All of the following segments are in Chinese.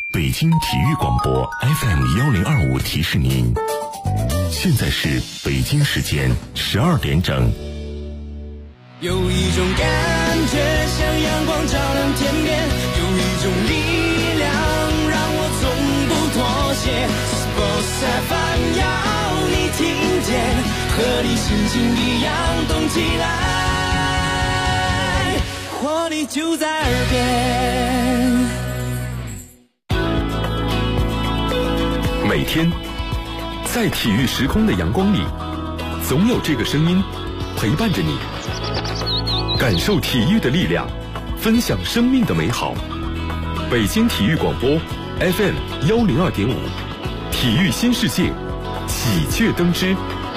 北京体育广播 FM1025提示您，现在是北京时间12点整。 有一种感觉像阳光照亮天边，有一种力量让我从不妥协。Sports FM 要你听见，和你心情一样动起来，活力就在耳边。 每天在体育时空的阳光里，总有这个声音陪伴着你，感受体育的力量，分享生命的美好。北京体育广播 FM102.5，体育新世界，喜鹊登枝。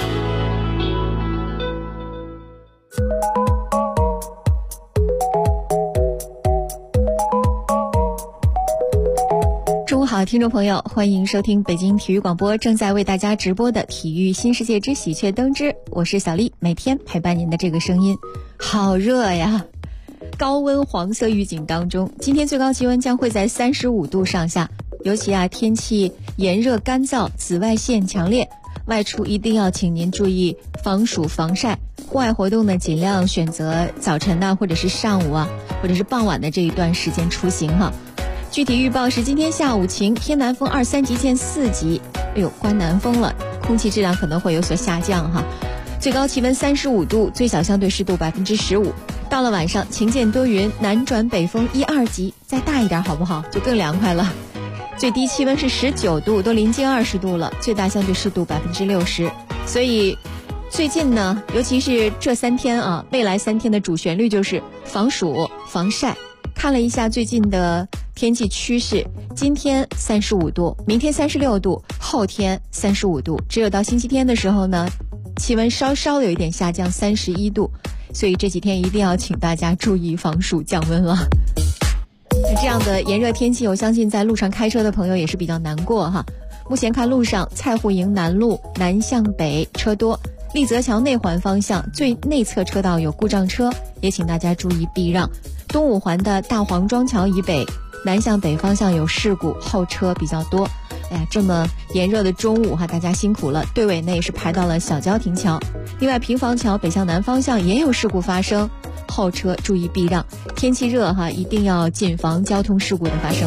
中午好，听众朋友，欢迎收听北京体育广播正在为大家直播的体育新世界之喜鹊登枝，我是小丽，每天陪伴您的这个声音。好热呀，高温黄色预警当中，今天最高气温将会在35度上下，尤其天气炎热干燥，紫外线强烈，外出一定要请您注意防暑防晒，户外活动呢尽量选择早晨或者是上午或者是傍晚的这一段时间出行哈。具体预报是今天下午晴，偏南风2、3级见4级，关南风了，空气质量可能会有所下降哈。最高气温35度，最小相对湿度15%。到了晚上晴见多云，南转北风1、2级，再大一点好不好？就更凉快了。最低气温是19度，都临近20度了，最大相对湿度60%。所以最近呢，尤其是这3天未来3天的主旋律就是防暑防晒。看了一下最近的天气趋势，今天35度，明天36度，后天35度，只有到星期天的时候呢，气温稍稍有一点下降31度，所以这几天一定要请大家注意防暑降温了。这样的炎热天气，我相信在路上开车的朋友也是比较难过哈。目前看路上，蔡户营南路南向北车多，立泽桥内环方向最内侧车道有故障车，也请大家注意避让。东五环的大黄庄桥以北南向北方向有事故，后车比较多。这么炎热的中午大家辛苦了，队尾呢也是排到了小交亭桥。另外平房桥北向南方向也有事故发生，后车注意避让。天气热一定要谨防交通事故的发生。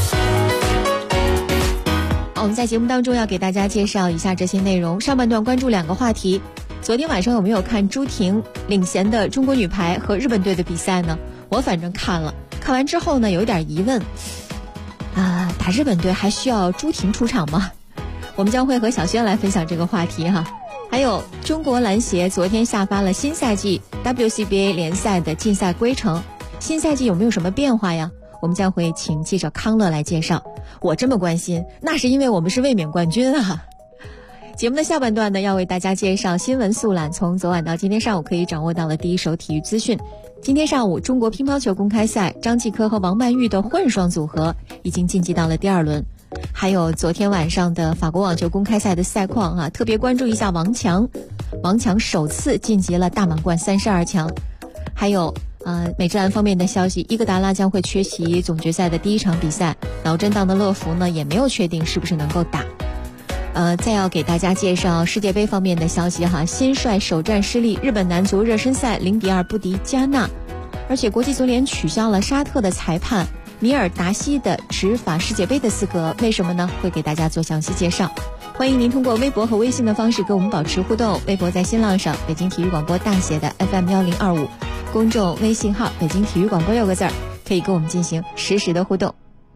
我们在节目当中要给大家介绍一下这些内容。上半段关注2个话题。昨天晚上有没有看朱婷领衔的中国女排和日本队的比赛呢？我反正看了，看完之后呢有点疑问打日本队还需要朱婷出场吗？我们将会和小轩来分享这个话题哈。还有中国篮协昨天下发了新赛季 WCBA 联赛的竞赛规程，新赛季有没有什么变化呀？我们将会请记者康乐来介绍。我这么关心，那是因为我们是卫冕冠军啊。节目的下半段呢，要为大家介绍新闻速览，从昨晚到今天上午可以掌握到了第一手体育资讯。今天上午中国乒乓球公开赛，张继科和王曼玉的混双组合已经晋级到了第2轮。还有昨天晚上的法国网球公开赛的赛况特别关注一下王强首次晋级了大满贯32强。还有美职篮方面的消息，伊戈达拉将会缺席总决赛的第1场比赛，脑震荡的乐福呢也没有确定是不是能够打。再要给大家介绍世界杯方面的消息新帅首战失利，日本男足热身赛0-2不敌加纳，而且国际足联取消了沙特的裁判米尔达西的执法世界杯的资格，为什么呢？会给大家做详细介绍。欢迎您通过微博和微信的方式跟我们保持互动，微博在新浪上北京体育广播大写的 FM1025， 公众微信号北京体育广播6个字，可以跟我们进行实时的互动。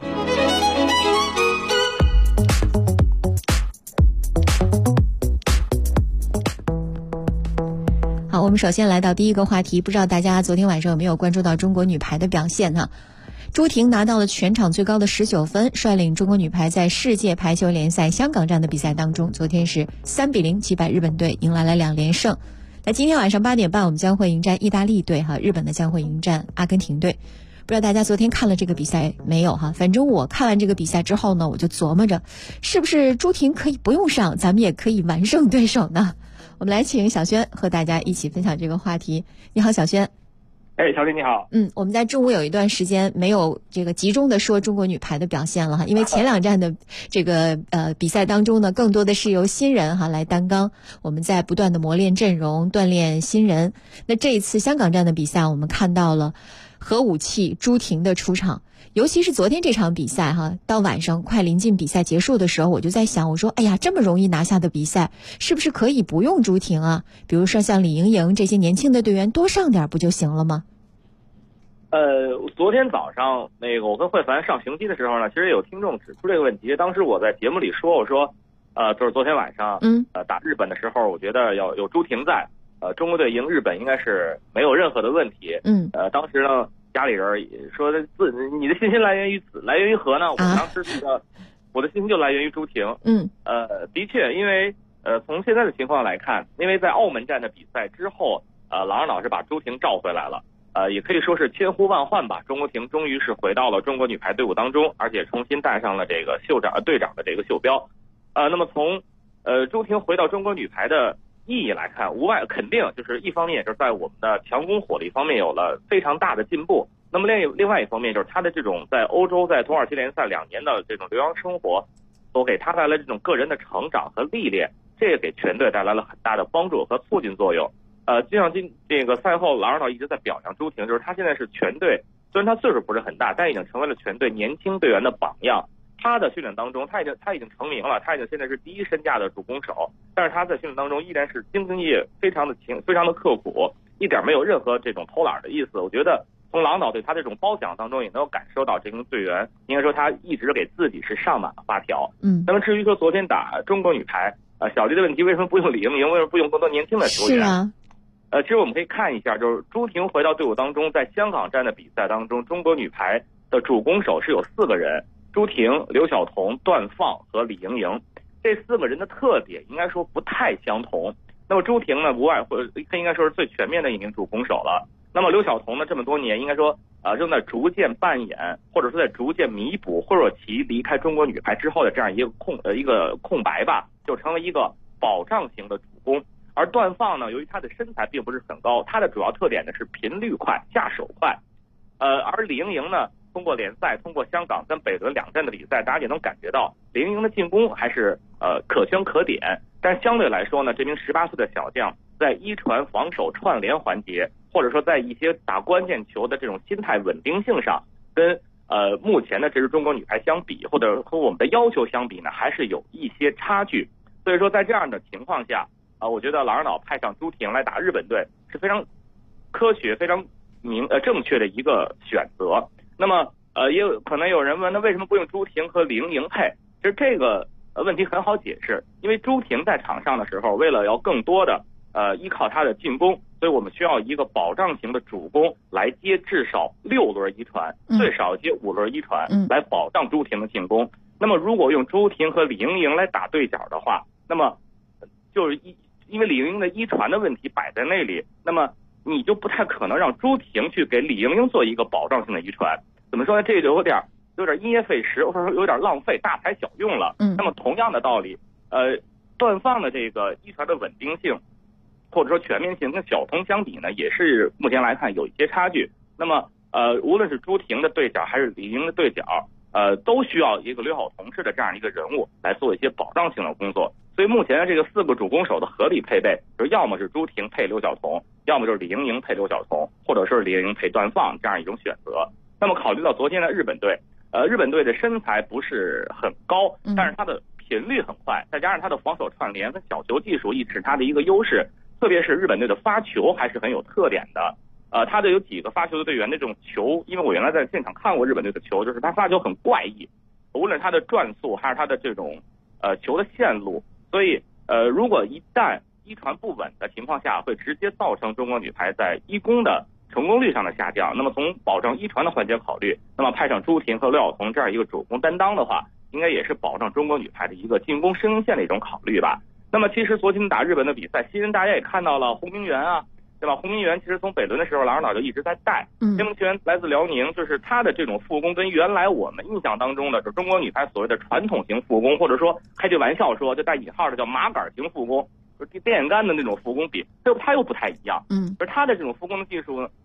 好，我们首先来到第一个话题，不知道大家昨天晚上有没有关注到中国女排的表现呢？朱婷拿到了全场最高的19分，率领中国女排在世界排球联赛香港站的比赛当中，昨天是3-0击败日本队，迎来了2连胜。那今天晚上8点半，我们将会迎战意大利队日本呢将会迎战阿根廷队。不知道大家昨天看了这个比赛没有反正我看完这个比赛之后呢，我就琢磨着，是不是朱婷可以不用上，咱们也可以完胜对手呢？我们来请小轩和大家一起分享这个话题。你好，小轩。 哎，小李你好。 我们在中午有一段时间没有这个集中的说中国女排的表现了哈，因为前2站的这个比赛当中呢，更多的是由新人哈来担纲，我们在不断的磨练阵容，锻炼新人。那这一次香港站的比赛，我们看到了核武器朱婷的出场。尤其是昨天这场比赛哈，到晚上快临近比赛结束的时候，我就在想，我说哎呀，这么容易拿下的比赛，是不是可以不用朱婷啊？比如说像李盈莹这些年轻的队员多上点不就行了吗？ 昨天早上我跟慧凡上行机的时候呢，其实有听众指出这个问题。当时我在节目里说，我说就是昨天晚上打日本的时候，我觉得要有朱婷在，中国队赢日本应该是没有任何的问题。当时呢，家里人说你的信心来源于何呢？我当时觉得我的信心就来源于朱婷。的确，因为从现在的情况来看，因为在澳门站的比赛之后，郎朗老师把朱婷召回来了。也可以说是千呼万唤吧，中国婷终于是回到了中国女排队伍当中，而且重新戴上了这个队长的这个袖标。那么从朱婷回到中国女排的意义来看，无外肯定就是一方面就是在我们的强攻火力方面有了非常大的进步，那么另外一方面就是她的这种在欧洲在土耳其联赛2年的这种留洋生活，所给她带来这种个人的成长和历练，这也给全队带来了很大的帮助和促进作用。就像这个赛后，郎朗一直在表扬朱婷，就是她现在是全队，虽然她岁数不是很大，但已经成为了全队年轻队员的榜样。她的训练当中，她已经成名了，她已经现在是第1身价的主攻手，但是她在训练当中依然是兢兢业业，非常的刻苦，一点没有任何这种偷懒的意思。我觉得从郎导对她这种褒奖当中，也能够感受到这名队员应该说她一直给自己是上满了发条。那么至于说昨天打中国女排，小丽的问题为什么不用李盈莹，为什么不用更多年轻的球员？ 是啊。 其实我们可以看一下，就是朱婷回到队伍当中，在香港站的比赛当中，中国女排的主攻手是有4个人，朱婷、刘晓彤、段放和李盈莹。这4个人的特点应该说不太相同。那么朱婷呢，无外乎应该说是最全面的一名主攻手了。那么刘晓彤呢，这么多年应该说正在逐渐扮演，或者说在逐渐弥补霍若琪离开中国女排之后的这样一个空白吧，就成为一个保障型的主攻。而段放呢，由于他的身材并不是很高，他的主要特点呢是频率快、下手快。而李盈莹呢，通过联赛、通过香港跟北仑2站的比赛，大家也能感觉到李盈莹的进攻还是可圈可点。但是相对来说呢，这名18岁的小将在一传、防守、串联环节，或者说在一些打关键球的这种心态稳定性上，跟目前的这支中国女排相比，或者和我们的要求相比呢，还是有一些差距。所以说在这样的情况下，我觉得郎朗派上朱婷来打日本队是非常科学、非常正确的一个选择。那么也有可能有人问，那为什么不用朱婷和李盈莹配？其实这个问题很好解释，因为朱婷在场上的时候，为了要更多的依靠她的进攻，所以我们需要一个保障型的主攻来接至少6轮一传，最少接5轮一传，来保障朱婷的进攻。那么如果用朱婷和李盈莹来打对角的话，那么就是因为李盈莹的一传的问题摆在那里，那么你就不太可能让朱婷去给李盈莹做一个保障性的一传。怎么说呢？这就有点因噎废食，或者说有点浪费，大材小用了。那么同样的道理，段放的这个一传的稳定性，或者说全面性，跟小彤相比呢，也是目前来看有一些差距。那么无论是朱婷的对角还是李盈莹的对角，都需要一个刘晓彤式的这样一个人物来做一些保障性的工作。所以目前的这个4个主攻手的合理配备，就是要么是朱婷配刘晓彤，要么就是李盈莹配刘晓彤，或者是李盈莹配段放这样一种选择。那么考虑到昨天的日本队，日本队的身材不是很高，但是他的频率很快，再加上他的防守串联跟小球技术一直是他的一个优势，特别是日本队的发球还是很有特点的。他的有几个发球的队员那种球，因为我原来在现场看过日本队的球，就是他发球很怪异，无论他的转速还是他的这种球的线路，所以如果一旦一传不稳的情况下，会直接造成中国女排在一攻的成功率上的下降。那么从保障一传的环节考虑，那么派上朱婷和刘晓彤这样一个主攻担当的话，应该也是保障中国女排的一个进攻生命线的一种考虑吧。那么其实昨天打日本的比赛，新人大家也看到了，洪明媛啊，对吧？洪明媛其实从北仑的时候，郎朗就一直在带。这名球员来自辽宁，就是他的这种副攻跟原来我们印象当中的就中国女排所谓的传统型副攻，或者说开句玩笑说就带引号的叫麻杆型副攻，就是电线杆的那种副攻比，他又不太一样。而他的这种副攻的技术呢，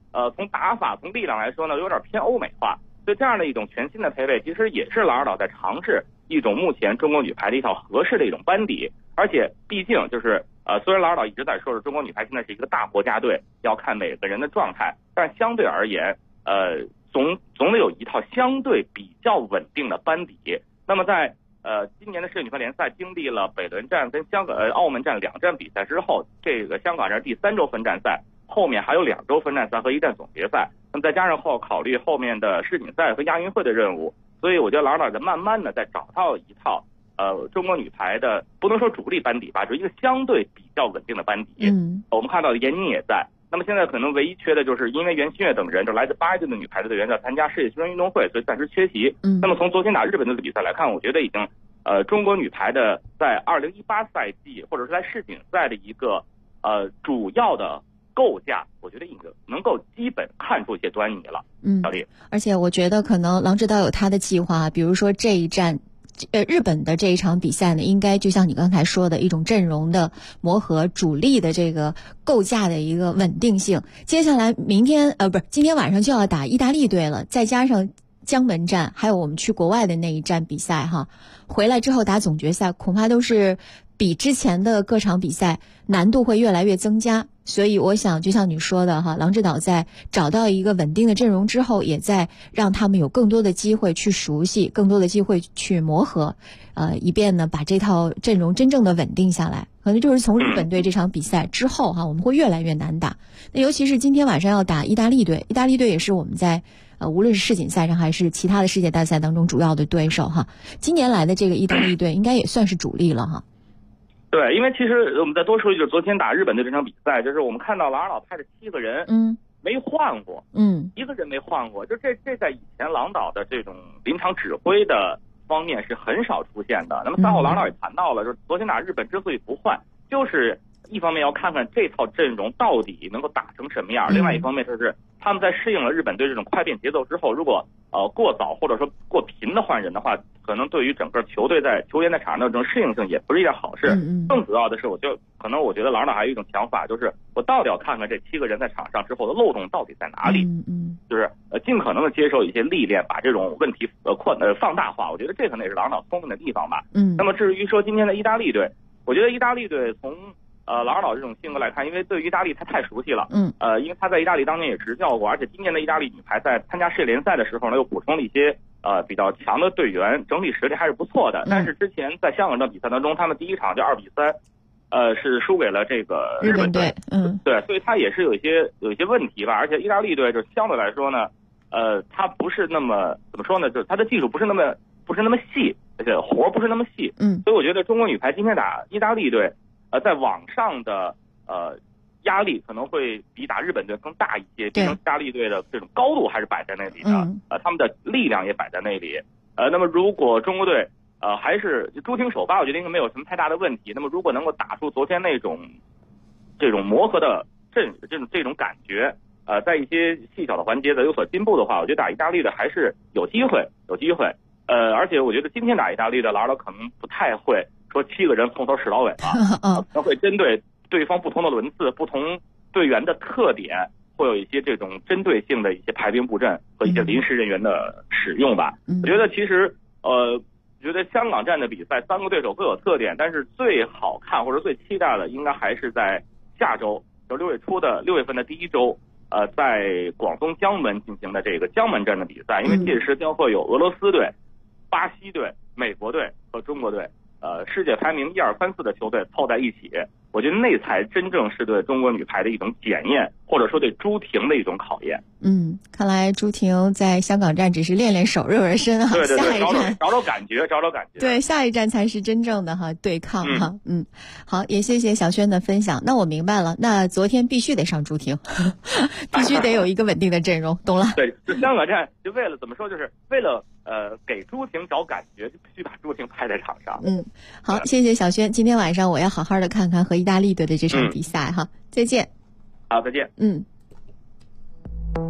从打法从力量来说呢有点偏欧美化，所以这样的一种全新的配备其实也是郎尔岛在尝试一种目前中国女排的一套合适的一种班底。而且毕竟就是虽然郎尔岛一直在说是中国女排现在是一个大国家队，要看每个人的状态，但是相对而言总得有一套相对比较稳定的班底。那么在今年的世界女排联赛经历了北仑站跟澳门站2站比赛之后，这个香港站第3周分站赛，后面还有2周分站赛和1站总决赛，那么再加上考虑后面的世锦赛和亚运会的任务，所以我觉得郎尔岛在慢慢的在找到一套中国女排的不能说主力班底吧，就是一个相对比较稳定的班底。我们看到闫妮也在，那么现在可能唯一缺的就是因为袁心玥等人就来自8队的女排的队员要参加世界青年运动会，所以暂时缺席。那么从昨天打日本队的比赛来看，我觉得已经中国女排的在2018赛季或者是在世锦赛的一个主要的构架，我觉得已经能够基本看出一些端倪了。小丽， 而且我觉得可能郎指导有他的计划，比如说这一站日本的这一场比赛呢，应该就像你刚才说的一种阵容的磨合，主力的这个构架的一个稳定性。接下来今天晚上就要打意大利队了，再加上江门站，还有我们去国外的那一站比赛哈，回来之后打总决赛，恐怕都是比之前的各场比赛难度会越来越增加。所以我想就像你说的哈，郎指导在找到一个稳定的阵容之后，也在让他们有更多的机会去熟悉，更多的机会去磨合，以便呢把这套阵容真正的稳定下来。可能就是从日本队这场比赛之后哈，我们会越来越难打。那尤其是今天晚上要打意大利队，意大利队也是我们在无论是世锦赛上还是其他的世界大赛当中主要的对手哈。今年来的这个意大利队应该也算是主力了哈。 对，因为其实我们再多说一句，昨天打日本队这场比赛，就是我们看到郎尔岛派的7个人，没换过，一个人没换过，就这在以前郎岛的这种临场指挥的方面是很少出现的。那么3号郎导也谈到了，就是昨天打日本之所以不换，就是一方面要看看这套阵容到底能够打成什么样，另外一方面就是他们在适应了日本队这种快变节奏之后，如果过早或者说过频的换人的话，可能对于整个球员在场上的这种适应性也不是一件好事。更主要的是，我觉得郎导还有一种想法，就是我到底要看看这7个人在场上之后的漏洞到底在哪里，就是尽可能的接受一些历练，把这种问题放大化。我觉得这可能也是郎导聪明的地方吧。那么至于说今天的意大利队，我觉得意大利队从郎尔岛这种性格来看，因为对于意大利他太熟悉了，因为他在意大利当年也执教过，而且今年的意大利女排在参加世界联赛的时候呢，又补充了一些比较强的队员，整体实力还是不错的。但是之前在香港这比赛当中，他们第一场就2-3，是输给了这个日本队，对，所以他也是有一些问题吧。而且意大利队就相对来说呢，他不是那么怎么说呢，就是他的技术不是那么细，而且活不是那么细，所以我觉得中国女排今天打意大利队。在网上的压力可能会比打日本队更大一些，毕竟意大利队的这种高度还是摆在那里的，他们的力量也摆在那里。那么如果中国队还是朱婷首发，我觉得应该没有什么太大的问题。那么如果能够打出昨天那种这种磨合的这种感觉，在一些细小的环节的有所进步的话，我觉得打意大利的还是有机会。而且我觉得今天打意大利的郎导可能不太会说7个人从头使到尾了，可能会针对对方不同的轮次、不同队员的特点，会有一些这种针对性的一些排兵布阵和一些临时人员的使用吧。我觉得其实觉得香港站的比赛3个对手各有特点，但是最好看或者最期待的应该还是在下周，就6月份的第1周，在广东江门进行的这个江门站的比赛，因为届时将会有俄罗斯队、巴西队、美国队和中国队。世界排名1、2、3、4的球队凑在一起，我觉得那才真正是对中国女排的一种检验，或者说对朱婷的一种考验。 看来朱婷在香港站只是练练手热热身啊， 对， 下一站找找感觉。 对，下一站才是真正的对抗哈。好，也谢谢小轩的分享。那我明白了，那昨天必须得上朱婷，必须得有一个稳定的阵容，懂了？ 对，就香港站就为了怎么说，就是为了给朱婷找感觉，就必须把朱婷派在场上。 好，谢谢小轩。今天晚上我要好好的看看和意大利队的这场比赛哈。再见。 好，再见。 好。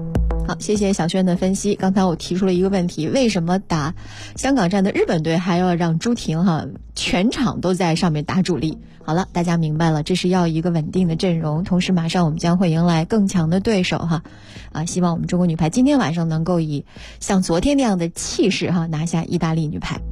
好，谢谢小轩的分析。刚才我提出了一个问题，为什么打香港站的日本队还要让朱婷全场都在上面打主力？好了，大家明白了，这是要一个稳定的阵容，同时马上我们将会迎来更强的对手希望我们中国女排今天晚上能够以像昨天那样的气势拿下意大利女排。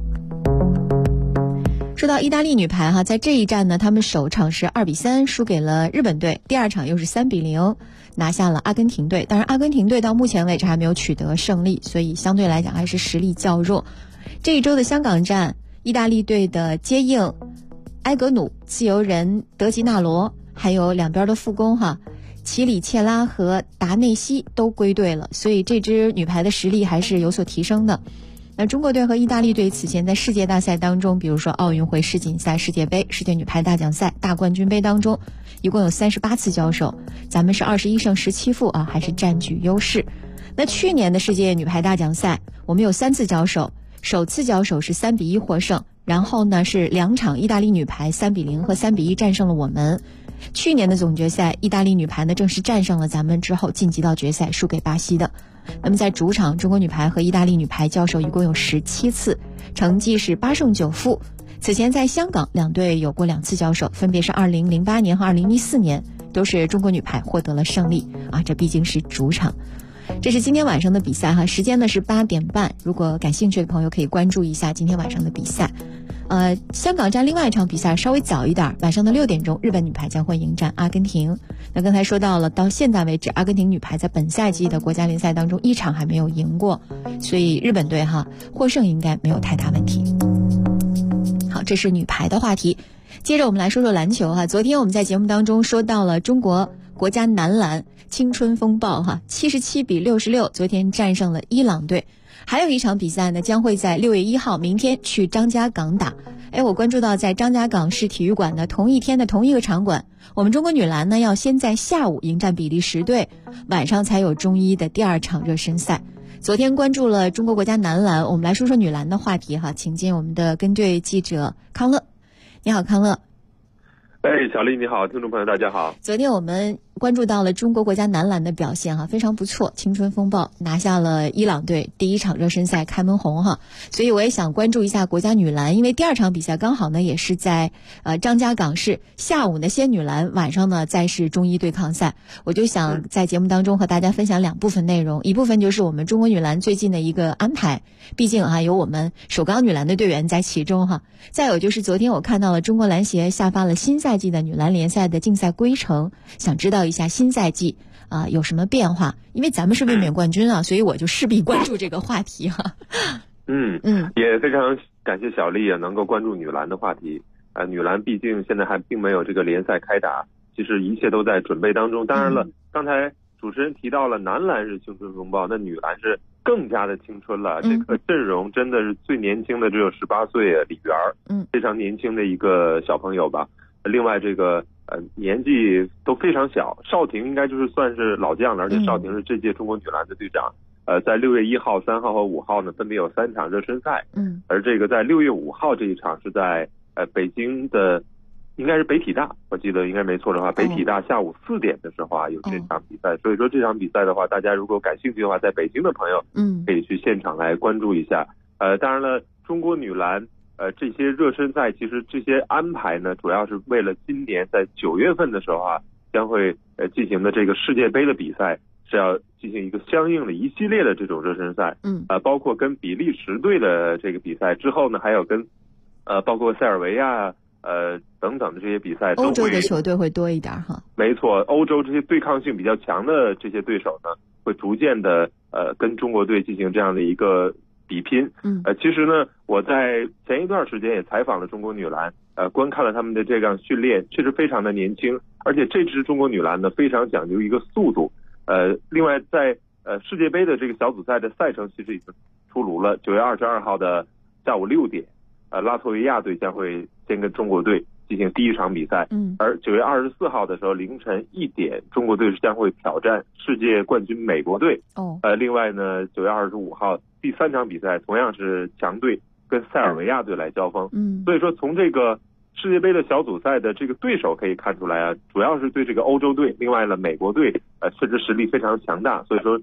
说到意大利女排在这一战呢，他们首场是2-3输给了日本队，第二场又是3-0拿下了阿根廷队。当然阿根廷队到目前为止还没有取得胜利，所以相对来讲还是实力较弱。这一周的香港站，意大利队的接应埃格努、自由人德吉纳罗，还有两边的副攻齐里切拉和达内西都归队了，所以这支女排的实力还是有所提升的。那中国队和意大利队此前在世界大赛当中，比如说奥运会、世锦赛、世界杯、世界女排大奖赛、大冠军杯当中，一共有38次交手，咱们是21胜17负还是占据优势。那去年的世界女排大奖赛，我们有3次交手，首次交手是3-1获胜，然后呢是2场意大利女排3-0和3-1战胜了我们。去年的总决赛，意大利女排呢正式战胜了咱们之后晋级到决赛，输给巴西的。那么在主场，中国女排和意大利女排交手一共有17次，成绩是8胜9负。此前在香港两队有过2次交手，分别是2008年和2014年，都是中国女排获得了胜利这毕竟是主场。这是今天晚上的比赛时间呢是8点半，如果感兴趣的朋友可以关注一下今天晚上的比赛。香港站另外一场比赛稍微早一点，晚上的6点钟，日本女排将会迎战阿根廷。那刚才说到了，到现在为止，阿根廷女排在本赛季的国家联赛当中1场还没有赢过，所以日本队获胜应该没有太大问题。好，这是女排的话题。接着我们来说说篮球昨天我们在节目当中说到了中国国家男篮青春风暴77-66，昨天战胜了伊朗队。还有一场比赛呢，将会在6月1号明天去张家港打。我关注到在张家港市体育馆的同一天的同一个场馆，我们中国女篮呢要先在下午迎战比利时队，晚上才有中医的第2场热身赛。昨天关注了中国国家男篮，我们来说说女篮的话题请见我们的跟队记者康乐。你好，康乐。 小丽你好，听众朋友大家好。 昨天我们关注到了中国国家男篮的表现非常不错，青春风暴拿下了伊朗队第1场热身赛开门红所以我也想关注一下国家女篮，因为第2场比赛刚好呢也是在张家港市，下午呢仙女篮，晚上呢再是中医对抗赛。我就想在节目当中和大家分享2部分内容，一部分就是我们中国女篮最近的一个安排，毕竟有我们首钢女篮的队员在其中再有就是昨天我看到了中国篮协下发了新赛季的女篮联赛的竞赛规程，想知道一下新赛季有什么变化，因为咱们是卫冕冠军所以我就势必关注这个话题也非常感谢小丽能够关注女篮的话题。女篮毕竟现在还并没有这个联赛开打，其实一切都在准备当中。当然了，刚才主持人提到了男篮是青春风暴，那女篮是更加的青春了。这个阵容真的是最年轻的只有18岁李媛，非常年轻的一个小朋友吧。另外这个年纪都非常小，邵婷应该就是算是老将了，而且邵婷是这届中国女篮的队长。在6月1号、3号和5号呢，分别有3场热身赛。而这个在6月5号这一场是在北京的，应该是北体大，我记得应该没错的话，北体大下午4点的时候有这场比赛。所以说这场比赛的话，大家如果感兴趣的话，在北京的朋友可以去现场来关注一下。当然了，中国女篮这些热身赛，其实这些安排呢，主要是为了今年在9月份的时候将会进行的这个世界杯的比赛，是要进行一个相应的一系列的这种热身赛。包括跟比利时队的这个比赛之后呢，还有跟包括塞尔维亚等等的这些比赛， 欧洲的球队会多一点没错，欧洲这些对抗性比较强的这些对手呢，会逐渐的跟中国队进行这样的一个比拼。其实呢，我在前一段时间也采访了中国女篮，观看了他们的这样训练，确实非常的年轻，而且这支中国女篮呢非常讲究一个速度。另外在世界杯的这个小组赛的赛程其实已经出炉了，9月22号的下午6点，拉脱维亚队将会先跟中国队进行第1场比赛。而9月24号的时候凌晨1点，中国队将会挑战世界冠军美国队。另外呢，9月25号第3场比赛同样是强队跟塞尔维亚队来交锋。所以说从这个世界杯的小组赛的这个对手可以看出来主要是对这个欧洲队，另外呢美国队确实实力非常强大。所以说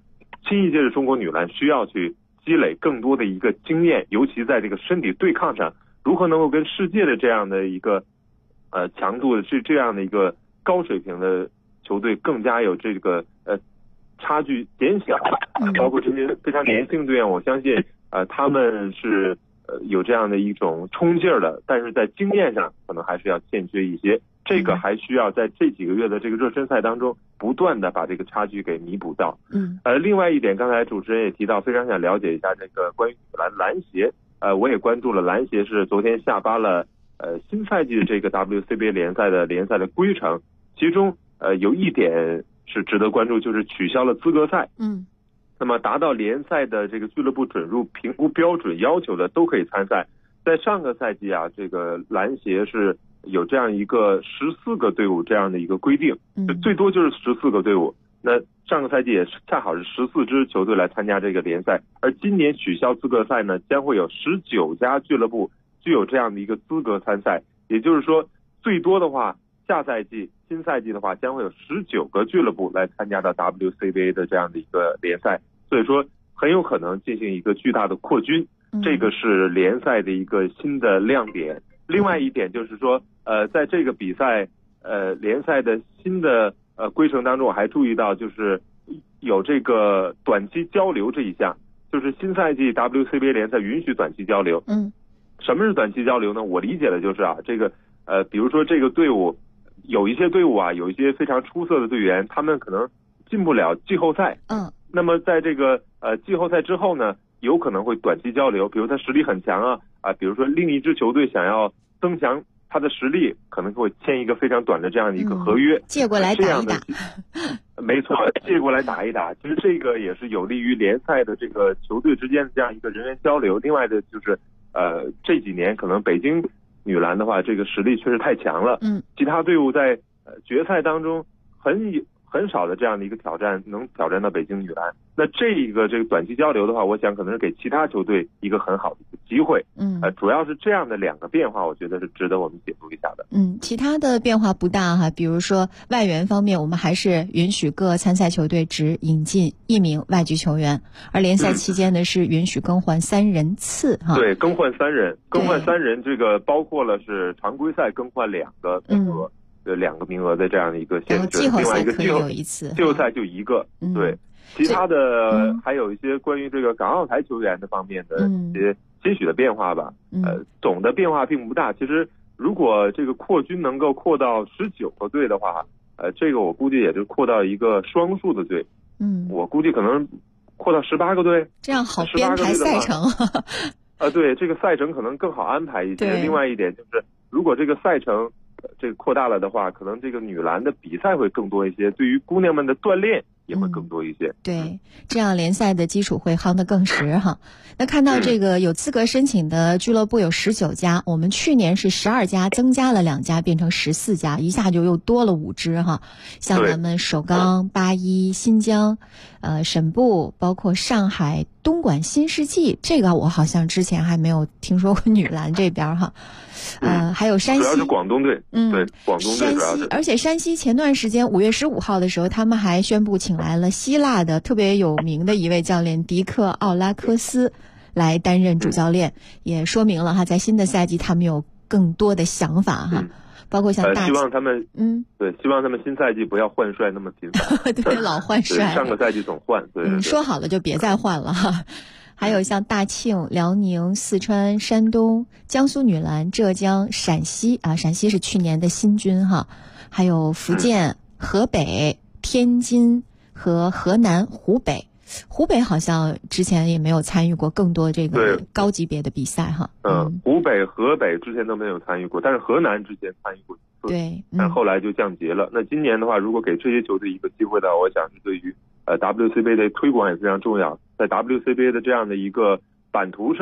新一届的中国女篮需要去积累更多的一个经验，尤其在这个身体对抗上，如何能够跟世界的这样的一个强度的这样的一个高水平的球队更加有这个差距减小，包括这些非常年轻队员，我相信他们是有这样的一种冲劲儿的，但是在经验上可能还是要欠缺一些，这个还需要在这几个月的这个热身赛当中不断的把这个差距给弥补到。另外一点，刚才主持人也提到，非常想了解一下这个关于篮协，我也关注了，篮协是昨天下发了新赛季的这个 WCBA 联赛的规程，其中有一点是值得关注，就是取消了资格赛。那么达到联赛的这个俱乐部准入评估标准要求的都可以参赛。在上个赛季啊，这个篮协是有这样一个14个队伍这样的一个规定，最多就是14个队伍。那上个赛季也是恰好是14支球队来参加这个联赛，而今年取消资格赛呢，将会有19家俱乐部具有这样的一个资格参赛，也就是说最多的话，新赛季的话将会有19个俱乐部来参加到 WCBA 的这样的一个联赛，所以说很有可能进行一个巨大的扩军，这个是联赛的一个新的亮点。另外一点就是说在这个比赛联赛的新的规程当中，我还注意到就是有这个短期交流这一项，就是新赛季 WCBA 联赛允许短期交流。什么是短期交流呢？我理解的就是这个比如说这个队伍有一些队伍有一些非常出色的队员，他们可能进不了季后赛。那么在这个季后赛之后呢，有可能会短期交流，比如他实力很强比如说另一支球队想要增强他的实力，可能会签一个非常短的这样的一个合约， 借过来打一打。 没错，借过来打一打。其实这个也是有利于联赛的这个球队之间的这样一个人员交流。另外的就是这几年可能北京女篮的话，这个实力确实太强了。其他队伍在决赛当中很少的这样的一个挑战，能挑战到北京女篮。那这个短期交流的话，我想可能是给其他球队一个很好的一个机会。主要是这样的两个变化，我觉得是值得我们解读一下的。 其他的变化不大哈，比如说外援方面，我们还是允许各参赛球队只引进1名外籍球员，而联赛期间呢是允许更换3人次哈。 对，更换3人，这个包括了是常规赛更换2个名额。2个名额的这样的一个限制， 季后赛可以有一次， 季后赛就1个。对，其他的还有一些关于这个港澳台球员的方面的一些些许的变化吧。总的变化并不大。其实如果这个扩军能够扩到19个队的话，这个我估计也就扩到一个双数的队。我估计可能扩到18个队， 这样好编排赛程。 对，这个赛程可能更好安排一些。另外一点就是，如果这个赛程这个扩大了的话，可能这个女篮的比赛会更多一些，对于姑娘们的锻炼也会更多一些。 对，这样联赛的基础会夯得更实哈。那看到这个有资格申请的俱乐部有19家，我们去年是12家，增加了2家，变成14家，一下就又多了5支哈。像咱们首钢、81、新疆、沈布，包括上海、东莞、新世纪，这个我好像之前还没有听说过女篮这边哈。还有山西， 主要是广东队。对，广东队主要是。 而且山西前段时间5月15号的时候，他们还宣布请来了希腊的特别有名的一位教练迪克·奥拉科斯来担任主教练，也说明了在新的赛季他们有更多的想法哈。包括像希望他们希望他们新赛季不要换帅那么频繁。 对，老换帅。 上个赛季总换。对， 说好了就别再换了哈。还有像大庆、辽宁、四川、山东、江苏女篮、浙江、陕西陕西是去年的新军哈，还有福建、河北、天津和河南、湖北。湖北好像之前也没有参与过更多这个高级别的比赛哈。 湖北、河北之前都没有参与过，但是河南之前参与过。 对， 但后来就降级了。那今年的话，如果给这些球队一个机会的话，我想是对于WCBA 的推广也非常重要。在 WCBA 的这样的一个版图上，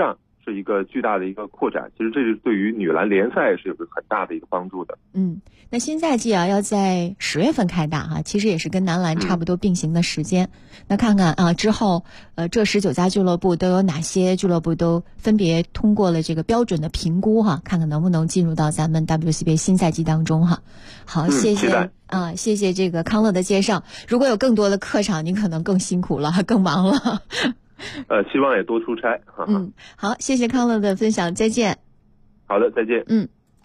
是一个巨大的一个扩展。其实这是对于女篮联赛是有个很大的一个帮助的。 那新赛季啊要在10月份开打哈，其实也是跟男篮差不多并行的时间。那看看啊之后这19家俱乐部都有哪些俱乐部都分别通过了这个标准的评估哈，看看能不能进入到咱们 WCBA 新赛季当中哈。好，谢谢谢谢这个康乐的介绍。如果有更多的客场，您可能更辛苦了，更忙了。 希望也多出差。 好，谢谢康乐的分享，再见。 好的，再见。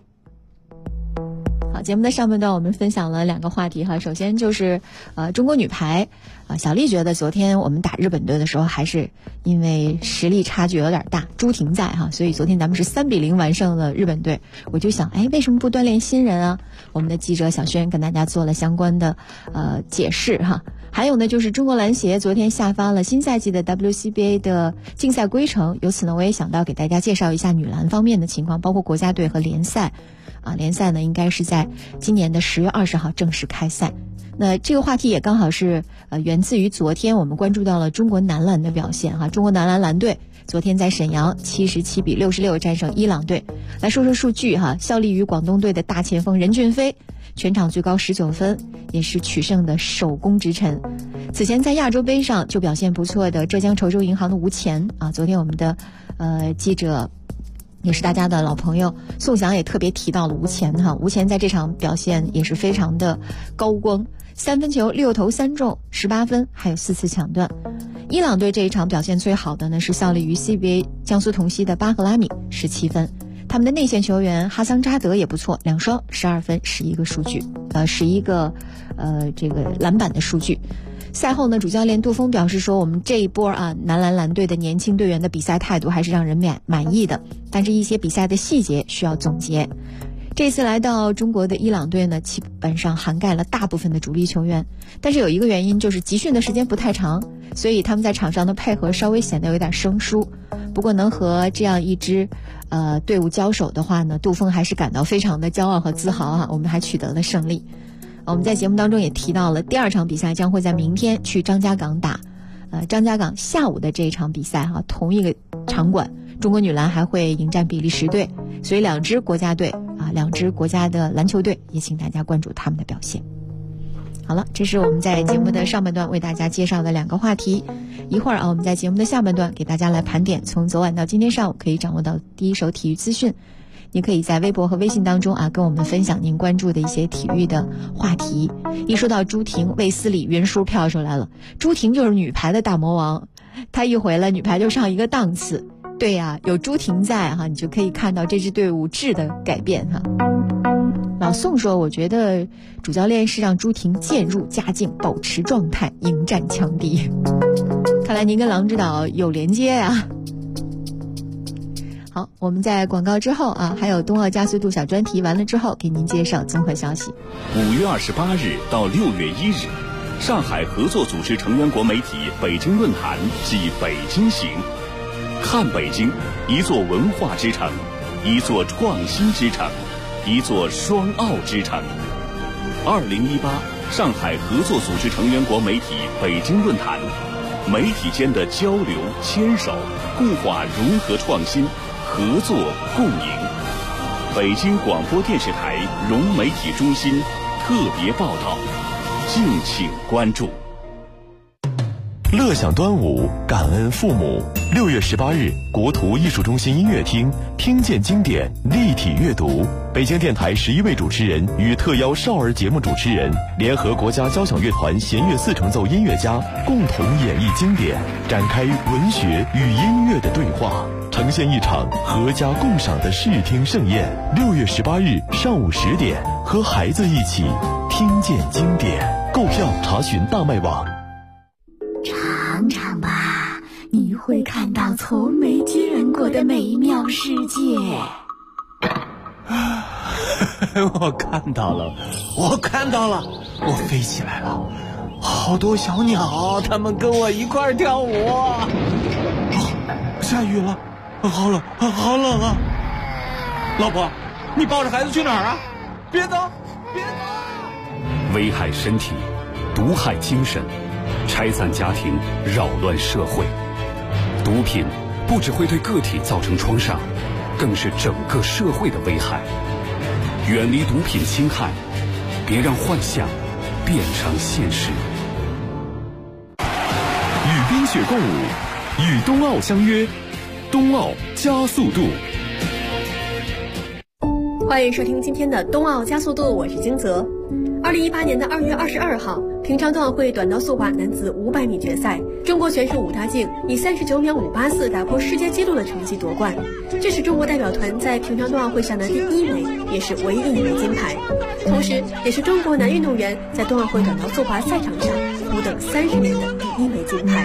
好，节目的上半段我们分享了2个话题哈。首先就是中国女排小丽觉得昨天我们打日本队的时候还是因为实力差距有点大，朱婷在哈，所以昨天咱们是3-0完胜了日本队。我就想为什么不锻炼新人啊？我们的记者小轩跟大家做了相关的解释哈。还有呢，就是中国篮协昨天下发了新赛季的 WCBA 的竞赛规程，由此呢我也想到给大家介绍一下女篮方面的情况，包括国家队和联赛联赛呢应该是在今年的10月20号正式开赛。那这个话题也刚好是源自于昨天我们关注到了中国男篮的表现哈。中国男篮篮队昨天在沈阳77-66战胜伊朗队。来说说数据哈，效力于广东队的大前锋任骏飞全场最高19分，也是取胜的首功之臣。此前在亚洲杯上就表现不错的浙江稠州银行的吴前昨天我们的记者也是大家的老朋友宋翔也特别提到了吴前哈。吴前在这场表现也是非常的高光，3分球6投3中18分，还有4次抢断。伊朗队这一场表现最好的呢是效力于 CBA 江苏铜锡的巴赫拉米17分。他们的内线球员哈桑扎德也不错，2双12分11个数据11个这个篮板的数据。赛后呢，主教练杜峰表示说，我们这一波男篮篮队的年轻队员的比赛态度还是让人满意的，但是一些比赛的细节需要总结。这次来到中国的伊朗队呢，基本上涵盖了大部分的主力球员，但是有一个原因就是集训的时间不太长，所以他们在场上的配合稍微显得有点生疏。不过能和这样一支队伍交手的话呢，杜峰还是感到非常的骄傲和自豪我们还取得了胜利。我们在节目当中也提到了第2场比赛将会在明天去张家港打张家港下午的这一场比赛同一个场馆中国女篮还会迎战比利时队，所以2支国家队2支国家的篮球队也请大家关注他们的表现。好了，这是我们在节目的上半段为大家介绍的2个话题。一会儿我们在节目的下半段给大家来盘点从昨晚到今天上午可以掌握到第一手体育资讯。你可以在微博和微信当中跟我们分享您关注的一些体育的话题。一说到朱婷，卫斯理袁叔跳出来了，朱婷就是女排的大魔王，她一回来女排就上一个档次。对呀，有朱婷在你就可以看到这支队伍质的改变老宋说，我觉得主教练是让朱婷渐入佳境，保持状态，迎战强敌。看来您跟郎指导有连接呀。好，我们在广告之后还有冬奥加速度小专题完了之后给您介绍综合消息。 5月28日到6月1日，上海合作组织成员国媒体北京论坛暨北京行，看北京，一座文化之城，一座创新之城，一座双奥之城。2018上海合作组织成员国媒体北京论坛，媒体间的交流、牵手、固化融合创新，合作共赢。北京广播电视台融媒体中心特别报道，敬请关注。 乐享端午，感恩父母。6月18日，国图艺术中心音乐厅听见经典立体阅读，北京电台11位主持人与特邀少儿节目主持人联合国家交响乐团弦乐4重奏音乐家共同演绎经典，展开文学与音乐的对话，呈现一场合家共赏的视听盛宴。6月18日上午10点，和孩子一起听见经典。购票查询大麦网。 尝尝吧，你会看到从没见过的美妙世界。 我看到了，我飞起来了，好多小鸟，它们跟我一块儿跳舞。下雨了，好冷啊！老婆，你抱着孩子去哪儿啊？别走！ 危害身体，毒害精神，拆散家庭，扰乱社会。毒品不只会对个体造成创伤，更是整个社会的危害。远离毒品侵害，别让幻想变成现实。 与冰雪共舞，与冬奥相约，冬奥加速度。 欢迎收听今天的冬奥加速度，我是金泽。2018年的2月22号，平昌冬奥会短道速滑男子500米决赛，中国选手武大靖以39秒584打破世界纪录的成绩夺冠，这是中国代表团在平昌冬奥会上的第1枚，也是唯一一枚金牌，同时也是中国男运动员在冬奥会短道速滑赛场上苦等30年的第1枚金牌。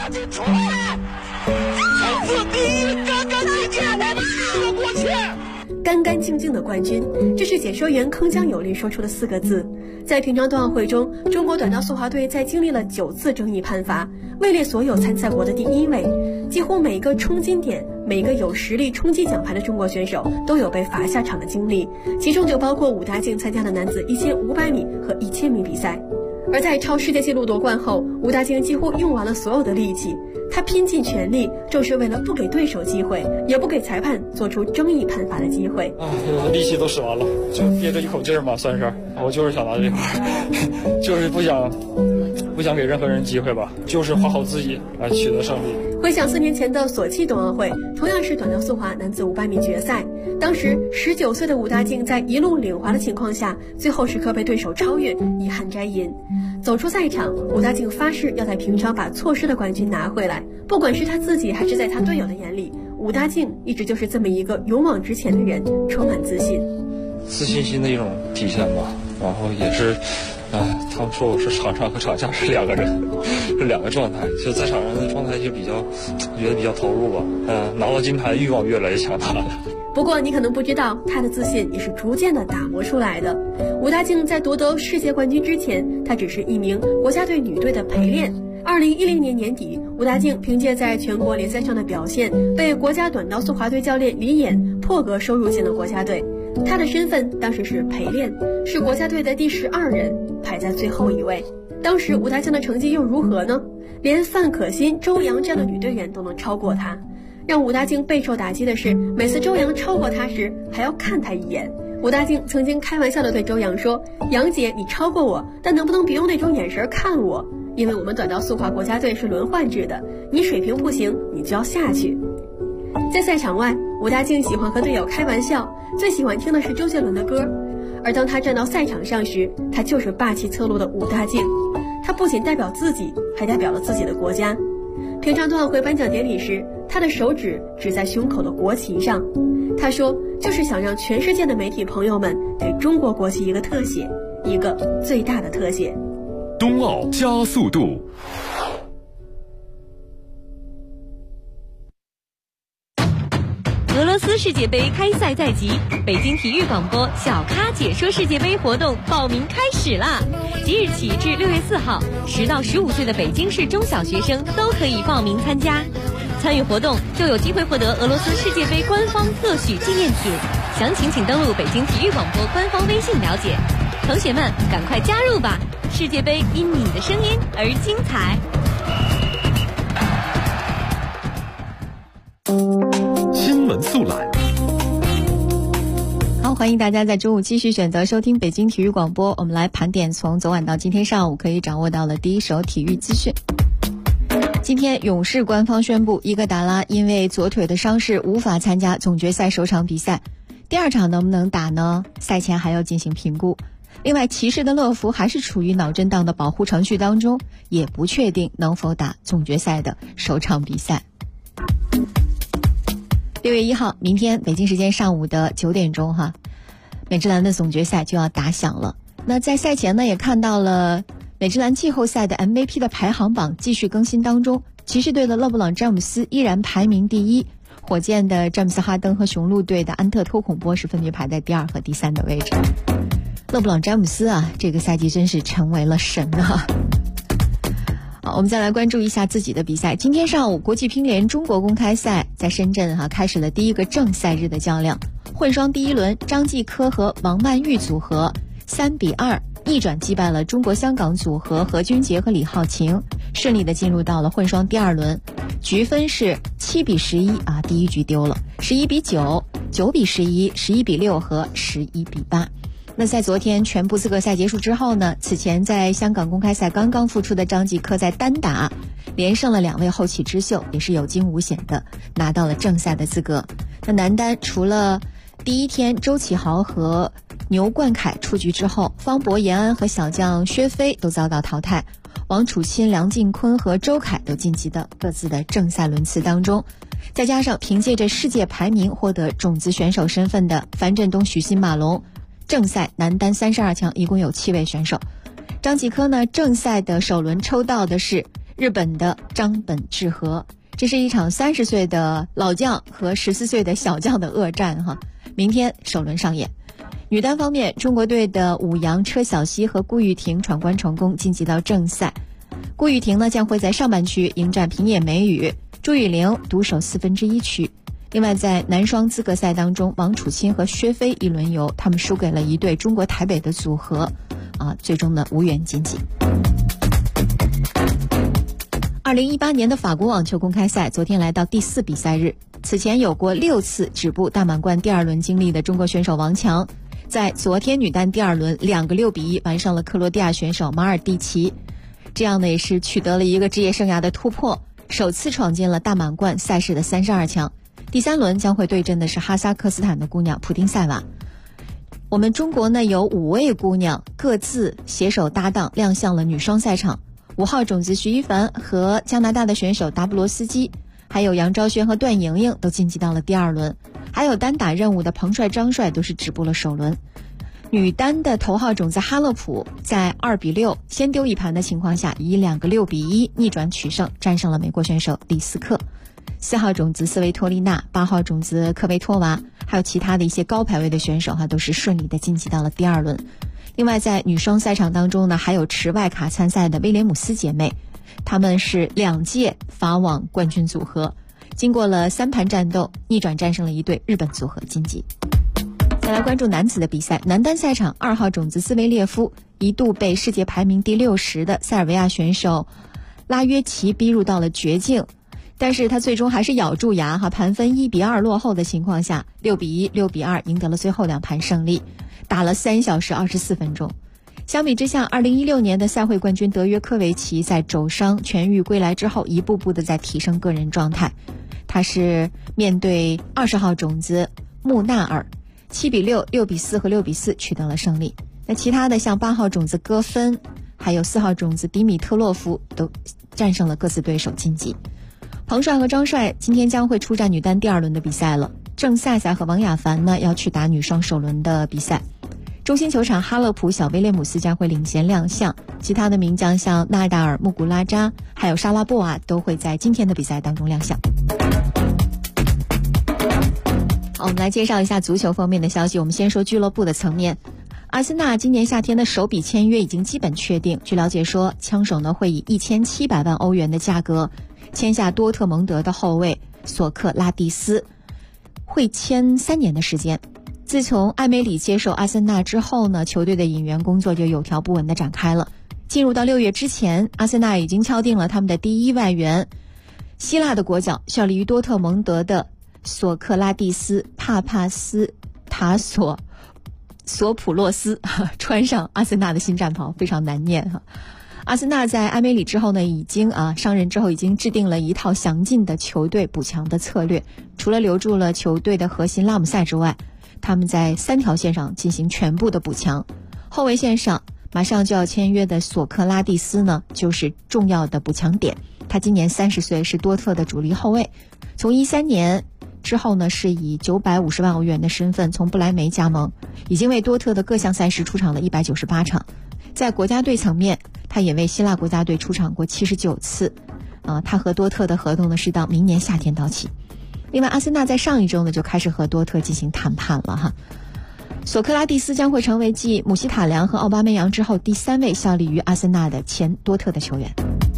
干干净净的冠军，这是解说员铿锵有力说出的4个字。在平昌冬奥会中，中国短道速滑队在经历了9次争议判罚，位列所有参赛国的第1位。几乎每个冲金点，每个有实力冲击奖牌的中国选手都有被罚下场的经历，其中就包括武大靖参加的男子1500米和1000米比赛。而在超世界纪录夺冠后，武大靖几乎用完了所有的力气，他拼尽全力，正是为了不给对手机会，也不给裁判做出争议判罚的机会。 力气都使完了，就憋着一口劲儿嘛，算是。我就是想拿这块，就是不想给任何人机会吧，就是花好自己来取得胜利。 回想4年前的索契冬奥会，同样是短道速滑男子500米决赛，当时19岁的武大靖在一路领滑的情况下，最后时刻被对手超越，遗憾摘银。走出赛场，武大靖发誓要在平昌把错失的冠军拿回来，不管是他自己还是在他队友的眼里，武大靖一直就是这么一个勇往直前的人，充满自信。 自信心的一种体现吧，然后也是他们说我是场上和场下是2个人，是2个状态。就在场上的状态就觉得比较投入吧。拿到金牌欲望越来越强大了。 不过你可能不知道，他的自信也是逐渐的打磨出来的。武大靖在夺得世界冠军之前，他只是一名国家队女队的陪练。2010年年底，武大靖凭借在全国联赛上的表现，被国家短道速滑队教练李岩破格收入进了国家队。他的身份当时是陪练，是国家队的第12人，排在最后一位。当时武大靖的成绩又如何呢？连范可新、周洋这样的女队员都能超过他。让武大靖备受打击的是，每次周洋超过他时还要看他一眼。武大靖曾经开玩笑地对周洋说：“杨姐，你超过我，但能不能别用那种眼神看我？因为我们短道速滑国家队是轮换制的，你水平不行，你就要下去。”在赛场外，武大靖喜欢和队友开玩笑，最喜欢听的是周杰伦的歌。而当他站到赛场上时，他就是霸气侧漏的武大靖。他不仅代表自己，还代表了自己的国家。平昌冬奥会颁奖典礼时，他的手指指在胸口的国旗上，他说就是想让全世界的媒体朋友们给中国国旗一个特写，一个最大的特写。 冬奥加速度。 俄罗斯世界杯开赛在即，北京体育广播小咖解说世界杯活动报名开始啦！即日起至6月4号，10到15岁的北京市中小学生都可以报名参加。参与活动就有机会获得俄罗斯世界杯官方特许纪念品，详情请登录北京体育广播官方微信了解。同学们，赶快加入吧！世界杯因你的声音而精彩。 新闻速览。 好，欢迎大家在中午继续选择收听北京体育广播。我们来盘点从昨晚到今天上午可以掌握到了第一手体育资讯。今天勇士官方宣布，伊戈达拉因为左腿的伤势无法参加总决赛首场比赛，第2场能不能打呢？赛前还要进行评估。另外，骑士的乐福还是处于脑震荡的保护程序当中，也不确定能否打总决赛的首场比赛。6月1号，明天北京时间上午的9点钟美职篮的总决赛就要打响了。那在赛前呢，也看到了美职篮季后赛的 MVP 的排行榜继续更新当中，骑士队的勒布朗詹姆斯依然排名第1，火箭的詹姆斯哈登和雄鹿队的安特托孔波是分别排在第2和第3的位置。勒布朗詹姆斯这个赛季真是成为了神好，我们再来关注一下自己的比赛。今天上午，国际乒联中国公开赛在深圳开始了第一个正赛日的较量。混双第1轮，张继科和王曼玉组合3-2逆转击败了中国香港组合何君杰和李浩晴，顺利的进入到了混双第2轮。 局分是7比11啊，第一局丢了，11比9、9比11、11比6和11比8。那在昨天全部资格赛结束之后呢，此前在香港公开赛刚刚复出的张继科在单打连胜了2位后起之秀，也是有惊无险的拿到了正赛的资格。那男单除了第一天周启豪和牛冠凯出局之后，方博、延安和小将薛飞都遭到淘汰，王楚钦、梁靖昆和周凯都晋级到各自的正赛轮次当中。再加上凭借着世界排名获得种子选手身份的樊振东、许昕、马龙，正赛男单32强一共有7位选手。张继科呢，正赛的首轮抽到的是日本的张本智和，这是一场30岁的老将和14岁的小将的恶战哈。明天首轮上演。女单方面，中国队的武阳、车晓曦和顾玉婷闯关成功晋级到正赛。顾玉婷呢将会在上半区迎战平野美宇，朱雨玲独守1/4区。另外在男双资格赛当中，王楚钦和薛飞一轮游，他们输给了一对中国台北的组合最终呢无缘晋级。2018年的法国网球公开赛昨天来到第4比赛日，此前有过6次止步大满贯第2轮经历的中国选手王强，在昨天女单第2轮2个6比1完胜了克罗地亚选手马尔蒂奇，这样呢也是取得了一个职业生涯的突破，首次闯进了大满贯赛事的32强。第3轮将会对阵的是哈萨克斯坦的姑娘普丁塞娃。我们中国呢有5位姑娘各自携手搭档亮相了女双赛场，5号种子徐一凡和加拿大的选手达布罗斯基，还有杨昭轩和段莹莹都晋级到了第2轮，还有单打任务的彭帅、张帅都是止步了首轮。女单的头号种子哈勒普在2比6先丢一盘的情况下，以2个6比1逆转取胜，战胜了美国选手李斯克。4号种子斯维托利娜、8号种子科维托娃，还有其他的一些高排位的选手都是顺利的晋级到了第2轮。另外在女双赛场当中呢，还有持外卡参赛的威廉姆斯姐妹，她们是2届法网冠军组合，经过了3盘战斗，逆转战胜了一对日本组合晋级。再来关注男子的比赛，男单赛场2号种子斯维列夫一度被世界排名第60的塞尔维亚选手拉约奇逼入到了绝境，但是他最终还是咬住牙盘分1比2落后的情况下，6比1、6比2赢得了最后2盘胜利，打了3小时24分钟。相比之下，2016年的赛会冠军德约科维奇在肘伤痊愈归来之后，一步步的在提升个人状态。他是面对20号种子穆纳尔7比6、6比4和6比4取得了胜利。那其他的像8号种子戈芬还有4号种子迪米特洛夫都战胜了各自对手晋级。彭帅和张帅今天将会出战女单第2轮的比赛了，郑赛赛和王雅凡呢要去打女双首轮的比赛。中心球场哈勒普、小威廉姆斯将会领衔亮相，其他的名将像纳达尔、穆古拉扎还有沙拉波娃都会在今天的比赛当中亮相。好，我们来介绍一下足球方面的消息。我们先说俱乐部的层面，阿森纳今年夏天的首笔签约已经基本确定。据了解说，枪手呢会以1700万欧元的价格签下多特蒙德的后卫索克拉蒂斯，会签3年的时间。自从艾梅里接受阿森纳之后呢，球队的引援工作就有条不紊地展开了。进入到6月之前，阿森纳已经敲定了他们的第1外援，希腊的国脚，效力于多特蒙德的索克拉蒂斯帕帕斯塔索普洛斯，穿上阿森纳的新战袍，非常难念哈。阿森纳在艾梅里之后呢，已经上任之后已经制定了一套详尽的球队补强的策略。除了留住了球队的核心拉姆塞之外，他们在3条线上进行全部的补强。后卫线上马上就要签约的索克拉蒂斯呢，就是重要的补强点。他今年30岁，是多特的主力后卫。从13年之后呢，是以950万欧元的身份从不莱梅加盟，已经为多特的各项赛事出场了198场。在国家队层面，他也为希腊国家队出场过79次。他和多特的合同呢是到明年夏天到期。另外，阿森纳在上一周呢就开始和多特进行谈判了哈。索克拉蒂斯将会成为继姆希塔良和奥巴梅扬之后第3位效力于阿森纳的前多特的球员。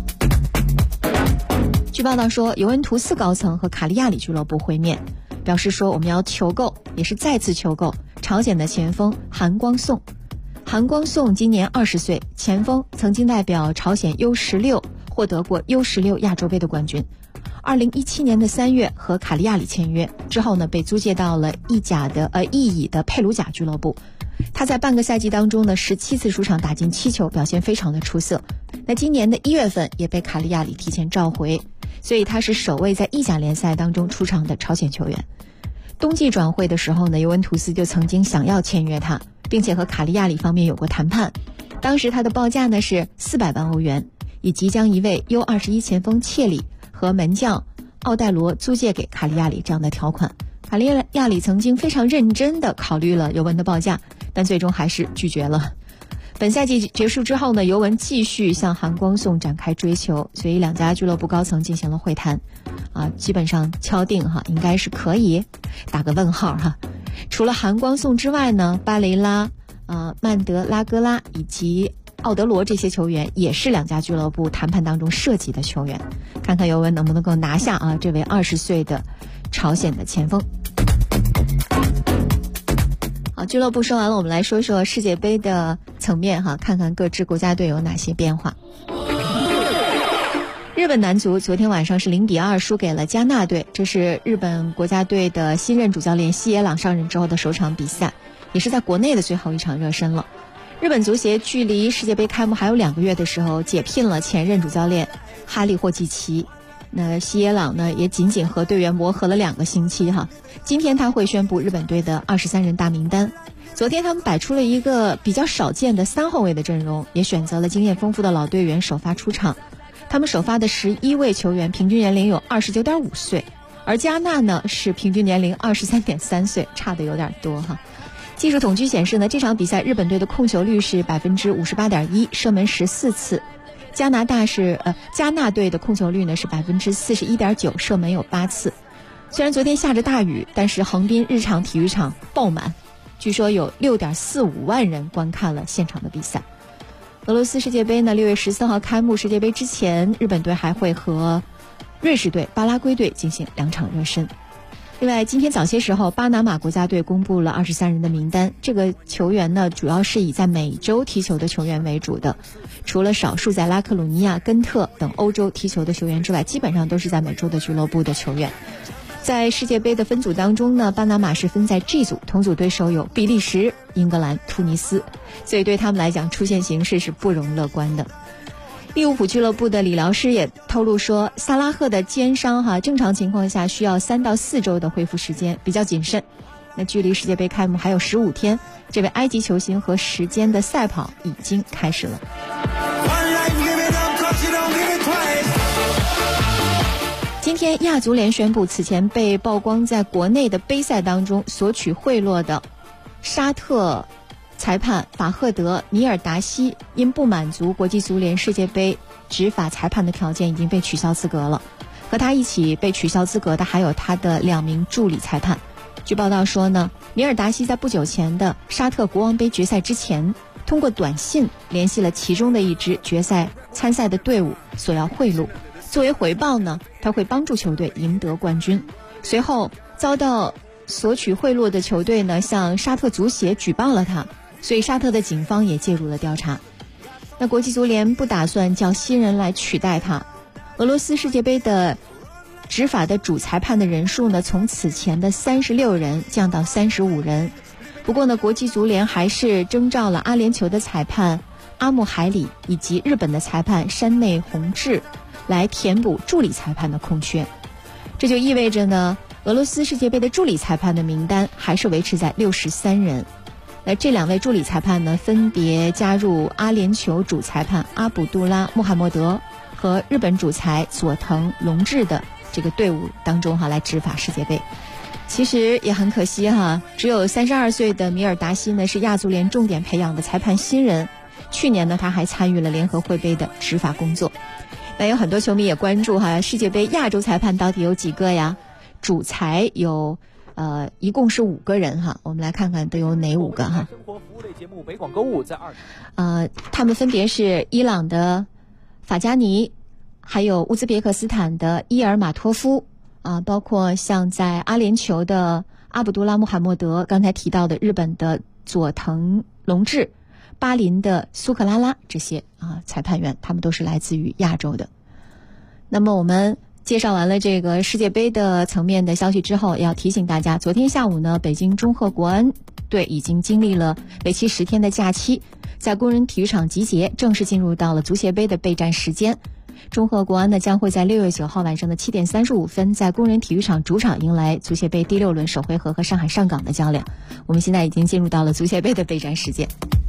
据报道说，尤文图斯高层和卡利亚里俱乐部会面，表示说我们要求购，也是再次求购朝鲜的前锋韩光颂。韩光颂今年20岁，前锋，曾经代表朝鲜 U16 获得过 U16 亚洲杯的冠军。 2017年的3月和卡利亚里签约之后呢，被租借到了意乙的佩鲁贾俱乐部。他在半个赛季当中呢，17次出场打进7球，表现非常的出色。那今年的1月份也被卡利亚里提前召回，所以他是首位在意甲联赛当中出场的朝鲜球员。冬季转会的时候呢，尤文图斯就曾经想要签约他，并且和卡利亚里方面有过谈判。当时他的报价呢是400万欧元，以及将一位 U21 前锋切里和门将奥戴罗租借给卡利亚里这样的条款。卡利亚里曾经非常认真地考虑了尤文的报价，但最终还是拒绝了。本赛季结束之后呢，尤文继续向韩光颂展开追求，所以两家俱乐部高层进行了会谈，基本上敲定应该是可以，打个问号哈。除了韩光颂之外呢，巴雷拉、曼德拉戈拉以及奥德罗这些球员也是两家俱乐部谈判当中涉及的球员，看看尤文能不能够拿下这位20岁的朝鲜的前锋。好，俱乐部说完了，我们来说说世界杯的层面看看各支国家队有哪些变化。日本男足昨天晚上是0-2输给了加纳队，这是日本国家队的新任主教练西野朗上任之后的首场比赛，也是在国内的最后一场热身了。日本足协距离世界杯开幕还有2个月的时候，解聘了前任主教练哈利霍季奇。那西野朗呢，也仅仅和队员磨合了2个星期今天他会宣布日本队的23人大名单。昨天他们摆出了一个比较少见的3后卫的阵容，也选择了经验丰富的老队员首发出场。他们首发的11位球员平均年龄有 29.5 岁，而加纳呢是平均年龄 23.3 岁，差的有点多技术统计显示呢，这场比赛日本队的控球率是 58.1%， 射门14次。加纳队的控球率呢是 41.9%， 射门有8次。虽然昨天下着大雨，但是横滨日常体育场爆满，据说有 6.45 万人观看了现场的比赛。俄罗斯世界杯呢6月14号开幕，世界杯之前日本队还会和瑞士队、巴拉圭队进行2场热身。另外，今天早些时候，巴拿马国家队公布了23人的名单。这个球员呢，主要是以在美洲踢球的球员为主的，除了少数在拉克鲁尼亚、根特等欧洲踢球的球员之外，基本上都是在美洲的俱乐部的球员。在世界杯的分组当中呢，巴拿马是分在 G 组，同组对手有比利时、英格兰、突尼斯，所以对他们来讲，出线形势是不容乐观的。利物浦俱乐部的理疗师也透露说，萨拉赫的肩伤正常情况下需要3到4周的恢复时间，比较谨慎。那距离世界杯开幕还有15天，这位埃及球星和时间的赛跑已经开始了。今天亚足联宣布，此前被曝光在国内的杯赛当中索取贿赂的沙特裁判法赫德·米尔达西因不满足国际足联世界杯执法裁判的条件，已经被取消资格了。和他一起被取消资格的还有他的2名助理裁判。据报道说呢，米尔达西在不久前的沙特国王杯决赛之前，通过短信联系了其中的一支决赛参赛的队伍，索要贿赂。作为回报呢，他会帮助球队赢得冠军。随后遭到索取贿赂的球队呢，向沙特足协举报了他，所以沙特的警方也介入了调查。那国际足联不打算叫新人来取代他。俄罗斯世界杯的执法的主裁判的人数呢，从此前的36人降到35人。不过呢，国际足联还是征召了阿联酋的裁判阿木海里以及日本的裁判山内宏志来填补助理裁判的空缺。这就意味着呢，俄罗斯世界杯的助理裁判的名单还是维持在63人。这2位助理裁判呢，分别加入阿联酋主裁判阿卜杜拉·穆罕默德和日本主裁佐藤隆治的这个队伍当中来执法世界杯。其实也很可惜只有32岁的米尔达西呢是亚足联重点培养的裁判新人。去年呢，他还参与了联合会杯的执法工作。那有很多球迷也关注世界杯亚洲裁判到底有几个呀？主裁有一共是5个人我们来看看都有哪5个生活服务类节目北广购物在他们分别是伊朗的法加尼，还有乌兹别克斯坦的伊尔马托夫包括像在阿联酋的阿卜杜拉·穆罕默德，刚才提到的日本的佐藤隆治，巴林的苏克拉拉，这些裁判员他们都是来自于亚洲的。那么我们介绍完了这个世界杯的层面的消息之后，要提醒大家，昨天下午呢，北京中赫国安队已经经历了为期10天的假期，在工人体育场集结，正式进入到了足协杯的备战时间。中赫国安呢将会在6月9号晚上的7点35分，在工人体育场主场迎来足协杯第6轮首回合和上海上港的较量。我们现在已经进入到了足协杯的备战时间。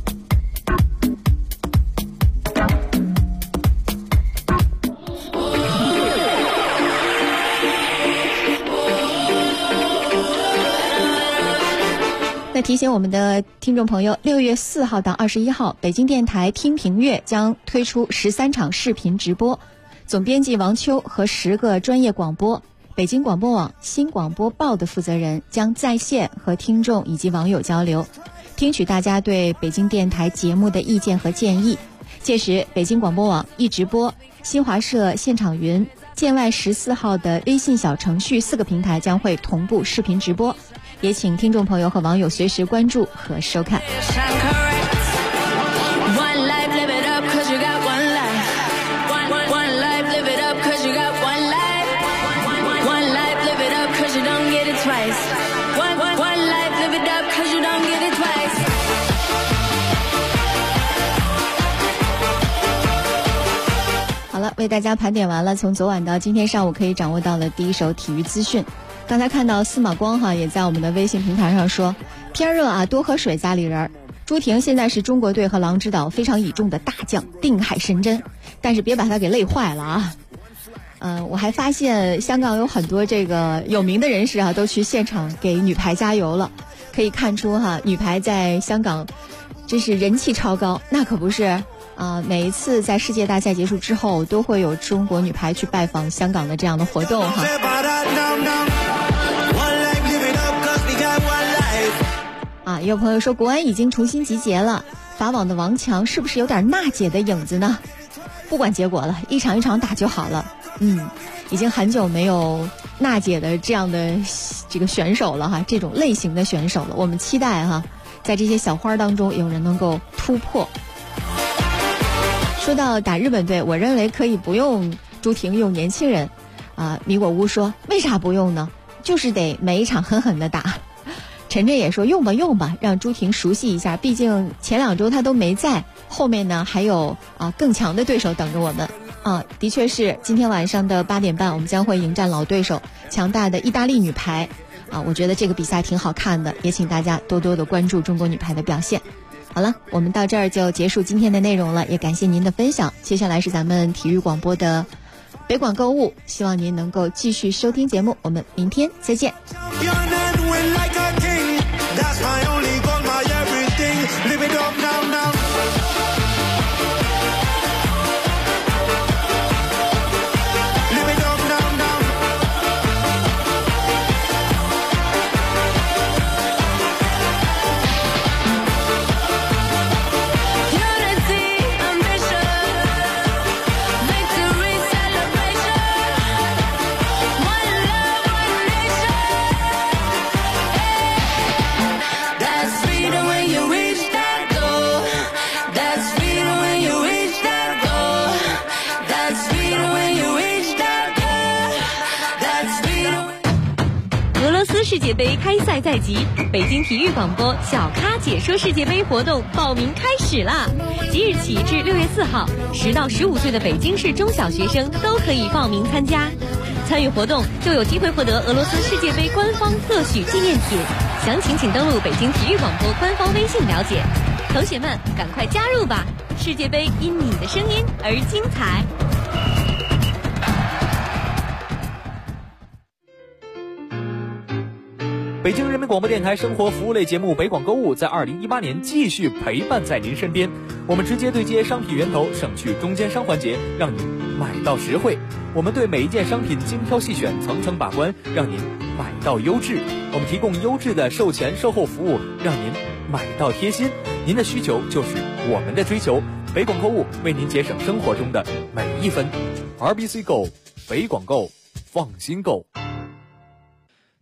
那提醒我们的听众朋友，6月4号到21号，北京电台听评乐将推出13场视频直播，总编辑王秋和10个专业广播、北京广播网、新广播报的负责人将在线和听众以及网友交流，听取大家对北京电台节目的意见和建议。届时，北京广播网、易直播、新华社现场云、建外14号的微信小程序4个平台将会同步视频直播。也请听众朋友和网友随时关注和收看。好了，为大家盘点完了从昨晚到今天上午可以掌握到了第一手体育资讯。刚才看到司马光也在我们的微信平台上说，天热啊，多喝水，家里人。朱婷现在是中国队和狼之岛非常倚重的大将，定海神针，但是别把他给累坏了啊。我还发现香港有很多这个有名的人士都去现场给女排加油了，可以看出女排在香港真是人气超高。那可不是每一次在世界大赛结束之后，都会有中国女排去拜访香港的这样的活动也有朋友说国安已经重新集结了，法网的王强是不是有点娜姐的影子呢？不管结果了，一场一场打就好了。已经很久没有娜姐的这样的这个选手了这种类型的选手了。我们期待在这些小花当中有人能够突破。说到打日本队，我认为可以不用朱婷用年轻人米果屋说为啥不用呢？就是得每一场狠狠的打。陈震也说用吧，让朱婷熟悉一下，毕竟前2周她都没在，后面呢还有更强的对手等着我们的确是今天晚上的8点半，我们将会迎战老对手强大的意大利女排我觉得这个比赛挺好看的，也请大家多多的关注中国女排的表现。好了，我们到这儿就结束今天的内容了，也感谢您的分享。接下来是咱们体育广播的北广购物，希望您能够继续收听节目，我们明天再见。 世界杯开赛在即，北京体育广播小咖解说世界杯活动报名开始啦！即日起至6月4号，10到15岁的北京市中小学生都可以报名参加。参与活动就有机会获得俄罗斯世界杯官方特许纪念品，详情请登录北京体育广播官方微信了解。同学们，赶快加入吧！世界杯因你的声音而精彩。 北京人民广播电台生活服务类节目北广购物在2018年继续陪伴在您身边，我们直接对接商品源头，省去中间商环节，让您买到实惠。我们对每一件商品精挑细选，层层把关，让您买到优质。我们提供优质的售前售后服务，让您买到贴心。您的需求就是我们的追求，北广购物为您节省生活中的每一分。RBC Go， 北广购，放心购。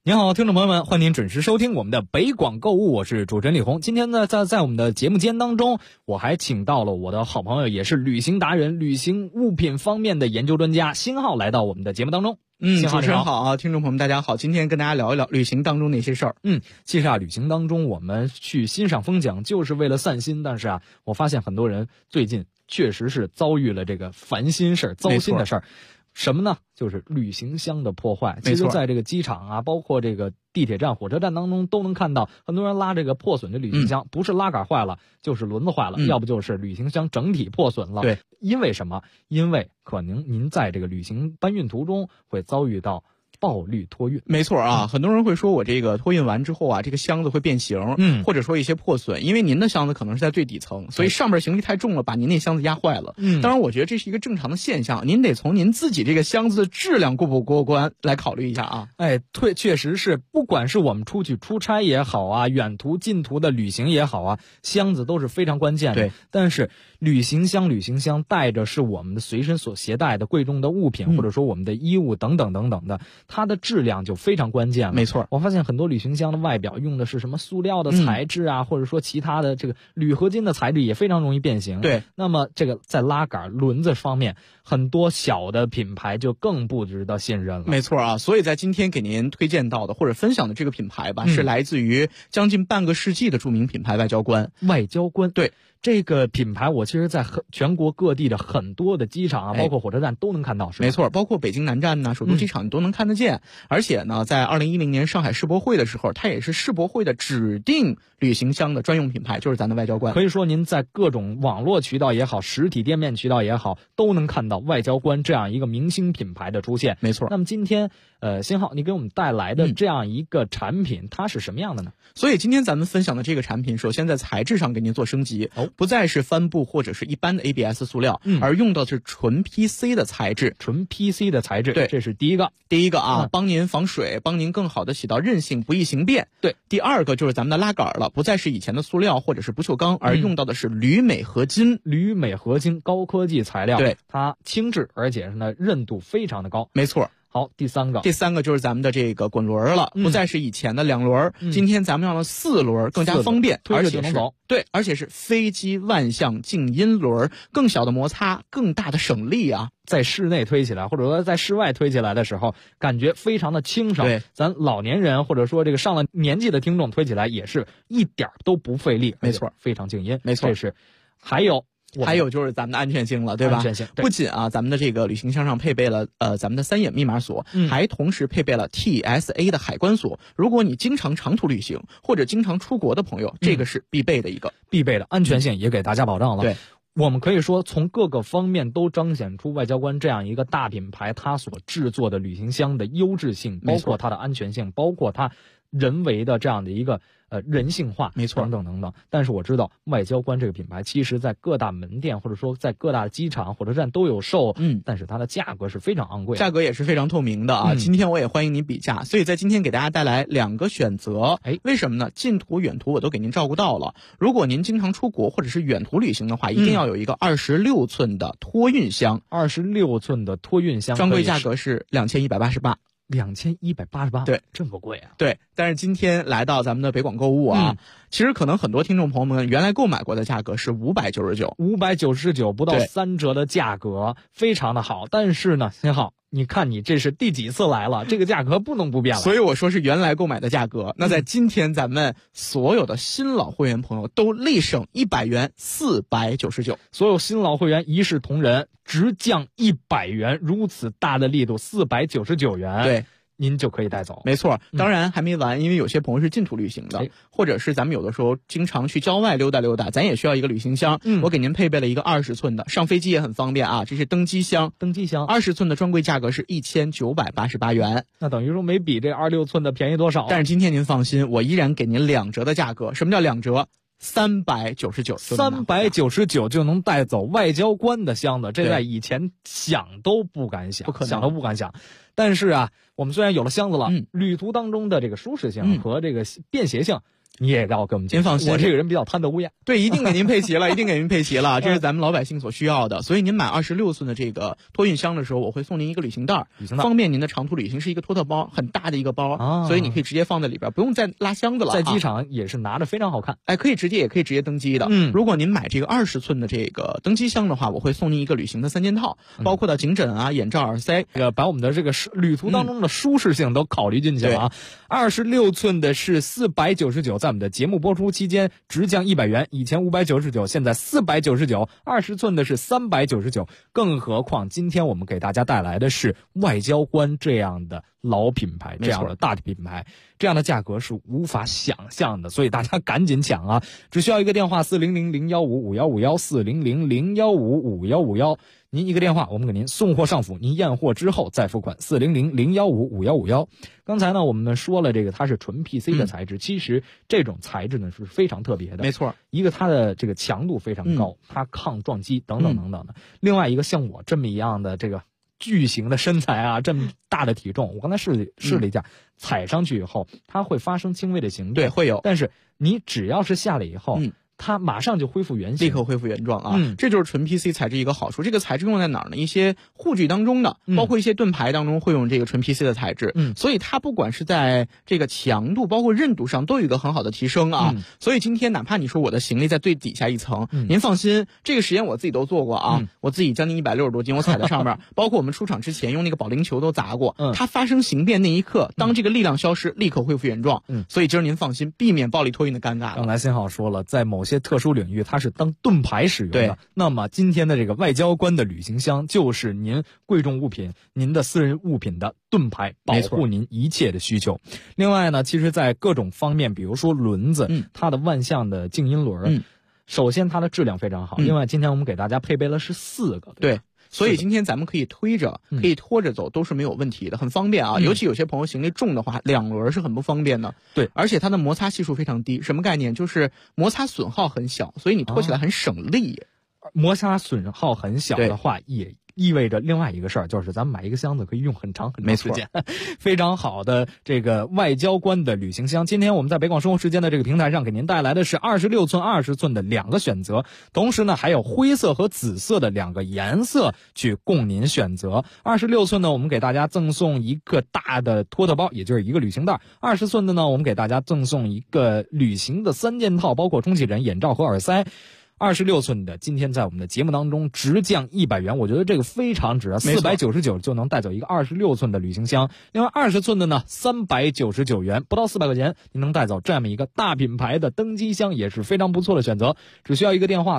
您好，听众朋友们，欢迎您准时收听我们的北广购物，我是主持人李红。今天呢，在我们的节目间当中，我还请到了我的好朋友，也是旅行达人、旅行物品方面的研究专家辛浩来到我们的节目当中。 主持人好啊，听众朋友们大家好，今天跟大家聊一聊旅行当中的一些事儿。 其实啊，旅行当中我们去欣赏风景就是为了散心，但是啊，我发现很多人最近确实是遭遇了这个烦心事儿、糟心的事儿。什么呢？就是旅行箱的破坏。其实在这个机场啊，包括这个地铁站、火车站当中都能看到很多人拉这个破损的旅行箱，不是拉杆坏了，就是轮子坏了，要不就是旅行箱整体破损了。 对， 因为什么？因为可能您在这个旅行搬运途中会遭遇到暴力托运。 没错啊，很多人会说我这个托运完之后啊，这个箱子会变形，或者说一些破损，因为您的箱子可能是在最底层，所以上面行李太重了，把您那箱子压坏了。当然我觉得这是一个正常的现象，您得从您自己这个箱子的质量过不过关来考虑一下啊。 确实是，不管是我们出去出差也好啊，远途近途的旅行也好啊，箱子都是非常关键的。 对， 但是旅行箱带着是我们的随身所携带的贵重的物品，或者说我们的衣物等等等等的，它的质量就非常关键了。 没错， 我发现很多旅行箱的外表用的是什么塑料的材质啊，或者说其他的这个铝合金的材质也非常容易变形。 对， 那么这个在拉杆、轮子方面，很多小的品牌就更不值得信任了。 没错啊，所以在今天给您推荐到的或者分享的这个品牌吧，是来自于将近半个世纪的著名品牌外交官。对。 这个品牌我其实在全国各地的很多的机场啊，包括火车站都能看到，是吧？ 没错，包括北京南站呐、首都机场你都能看得见。而且呢，在2010年上海世博会的时候，它也是世博会的指定旅行箱的专用品牌，就是咱的外交官。 可以说您在各种网络渠道也好，实体店面渠道也好，都能看到外交官这样一个明星品牌的出现。 没错。 那么今天辛浩，你给我们带来的这样一个产品，它是什么样的呢？ 所以今天咱们分享的这个产品，首先在材质上给您做升级，不再是帆布或者是一般的 ABS 塑料，而用的是纯 PC 的材质。 纯 PC 的材质， 对， 这是第一个啊，帮您防水，帮您更好的起到韧性，不易形变。 对， 第二个就是咱们的拉杆了，不再是以前的塑料或者是不锈钢，而用到的是铝镁合金。 铝镁合金高科技材料， 对， 它轻质，而且呢韧度非常的高。 没错。 好，第三个就是咱们的这个滚轮了，不再是以前的2轮，今天咱们用了4轮，更加方便， 推着就能走。 对，而且是飞机万向静音轮，更小的摩擦，更大的省力啊！ 在室内推起来，或者说在室外推起来的时候，感觉非常的清爽。 对， 咱老年人或者说这个上了年纪的听众推起来也是一点都不费力， 没错， 非常静音。 没错， 这是还有就是咱们的安全性了，对吧？ 安全性不仅啊，咱们的这个旅行箱上配备了咱们的3眼密码锁，还同时配备了 TSA 的海关锁。如果你经常长途旅行或者经常出国的朋友，这个是必备的安全性也给大家保障了。 对， 我们可以说从各个方面都彰显出外交官这样一个大品牌它所制作的旅行箱的优质性，包括它的安全性，包括它人为的这样的一个人性化， 没错， 等等等等。但是我知道外交官这个品牌其实在各大门店或者说在各大机场、火车站都有售，但是它的价格是非常昂贵的， 价格也是非常透明的啊。今天我也欢迎您比价，所以在今天给大家带来2个选择。为什么呢？近途远途我都给您照顾到了。如果您经常出国或者是远途旅行的话，一定要有一个26寸的托运箱。 26寸的托运箱专柜价格是2188。 2188， 对， 这么贵啊？ 对，但是今天来到咱们的北广购物啊，其实可能很多听众朋友们原来购买过的价格是 599，不到3折的价格，非常的好。但是呢，辛浩，你看你这是第几次来了，这个价格不能不变了。 所以我说是原来购买的价格。那在今天咱们所有的新老会员朋友都立省100元，499。 所有新老会员一视同仁，直降100元，如此大的力度，499元。 对。 您就可以带走。 没错，当然还没完，因为有些朋友是近途旅行的，或者是咱们有的时候经常去郊外溜达溜达，咱也需要一个旅行箱。我给您配备了一个20寸的，上飞机也很方便啊。这是登机箱，20寸的专柜价格是1988元。 那等于说没比这26寸的便宜多少。 但是今天您放心，我依然给您2折的价格。什么叫2折？399 就能带走外交官的箱子，这在以前想都不敢想，想都不敢想。但是啊，我们虽然有了箱子了，旅途当中的这个舒适性和这个便携性你也要给我们您放心， 我这个人比较贪得无厌。 对，一定给您配齐了，一定给您配齐了，这是咱们老百姓所需要的。所以您买26寸的这个托运箱的时候，我会送您一个旅行袋，方便您的长途旅行，是一个托特包，很大的一个包，所以你可以直接放在里边，不用再拉箱子了。 在机场也是拿着非常好看， 可以直接登机的。如果您买这个20寸的这个登机箱的话，我会送您一个旅行的3件套，包括的颈枕啊、眼罩、耳塞， 把我们的这个旅途当中的舒适性都考虑进去了啊。26寸的是499，在我们的节目播出期间直降100元，以前599，现在499，20寸的是399。更何况今天我们给大家带来的是外交官这样的老品牌，这样的大品牌，这样的价格是无法想象的，所以大家赶紧抢啊！只需要一个电话400-015-5151，400-015-5151，您一个电话，我们给您送货上府，您验货之后再付款，400-015-5151。刚才呢，我们说了这个它是纯 PC 的材质，其实这种材质呢是非常特别的。 没错， 一个它的这个强度非常高，它抗撞击等等等等的。另外一个像我这么一样的这个巨型的身材啊，这么大的体重，我刚才试了一下，踩上去以后它会发生轻微的形状， 对，会有。 但是你只要是下来以后，它马上就恢复原形， 立刻恢复原状啊！这就是纯 PC 材质一个好处。这个材质用在哪儿呢？一些护具当中的，包括一些盾牌当中会用这个纯 PC 的材质。所以它不管是在这个强度，包括韧度上，都有一个很好的提升啊。所以今天哪怕你说我的行李在最底下一层，您放心，这个实验我自己都做过啊。我自己将近160多斤，我踩在上面，包括我们出场之前用那个保龄球都砸过。它发生形变那一刻，当这个力量消失，立刻恢复原状。所以今儿您放心，避免暴力托运的尴尬。 刚才新浩说了，在某些特殊领域它是当盾牌使用的，那么今天的这个外交官的旅行箱就是您贵重物品、您的私人物品的盾牌，保护您一切的需求。另外呢，其实在各种方面，比如说轮子，它的万向的静音轮，首先它的质量非常好，另外今天我们给大家配备了是4个， 对。所以今天咱们可以推着，可以拖着走，都是没有问题的，很方便啊。尤其有些朋友行李重的话，2轮是很不方便的。 对， 而且它的摩擦系数非常低，什么概念？就是摩擦损耗很小，所以你拖起来很省力。 摩擦损耗很小的话，也意味着另外一个事儿，就是咱们买一个箱子可以用很长时间，非常好的这个外交官的旅行箱。今天我们在北广生活时间的这个平台上给您带来的是26寸、20寸的2个选择，同时呢还有灰色和紫色的2个颜色去供您选择。26寸呢，我们给大家赠送一个大的托特包，也就是一个旅行袋；20寸的呢，我们给大家赠送一个旅行的3件套，包括充气枕、眼罩和耳塞。26寸的今天在我们的节目当中直降100元，我觉得这个非常值啊，499就能带走一个26寸的旅行箱。另外20寸的呢399元，不到400块钱您能带走这么一个大品牌的登机箱，也是非常不错的选择。只需要一个电话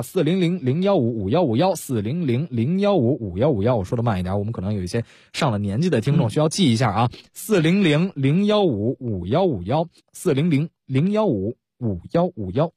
400-015-5151，400-015-5151。我说的慢一点，我们可能有一些上了年纪的听众需要记一下啊，400-015-5151，400-015-5151。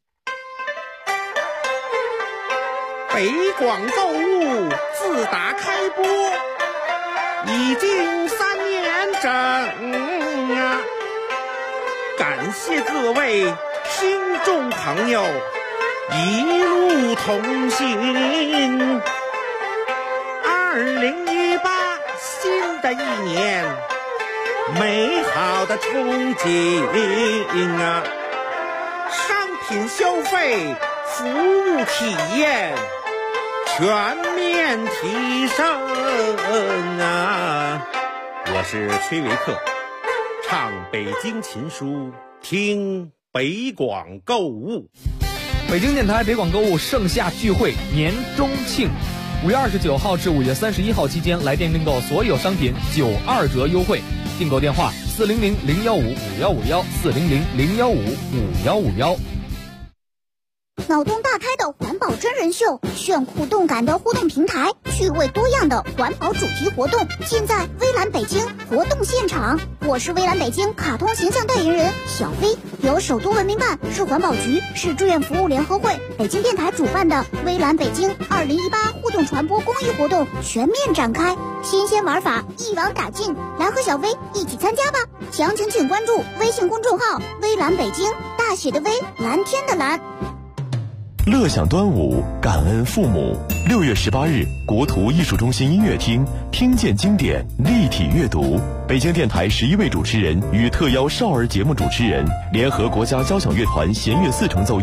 北广购物自打开播已经3年整啊！感谢各位听众朋友一路同行。2018新的一年，美好的憧憬啊！商品消费、服务体验全面提升啊！我是崔维克，唱北京琴书，听北广购物。 北京电台北广购物盛夏聚会年中庆，5月29号至5月31号期间，来电订购所有商品92折优惠。订购电话400-015-5151，400-015-5151。 脑洞大开的环保真人秀，炫酷动感的互动平台，趣味多样的环保主题活动，尽在微蓝北京活动现场。我是微蓝北京卡通形象代言人小飞，由首都文明办、市环保局、市志愿服务联合会、北京电台主办的微蓝北京2018互动传播公益活动全面展开，新鲜玩法一网打尽，来和小飞一起参加吧！详情请关注微信公众号微蓝北京，大写的微，蓝天的蓝。 乐享端午，感恩父母。 6月18日，国图艺术中心音乐厅听见经典立体阅读。北京电台11位主持人与特邀少儿节目主持人联合国家交响乐团弦乐四重奏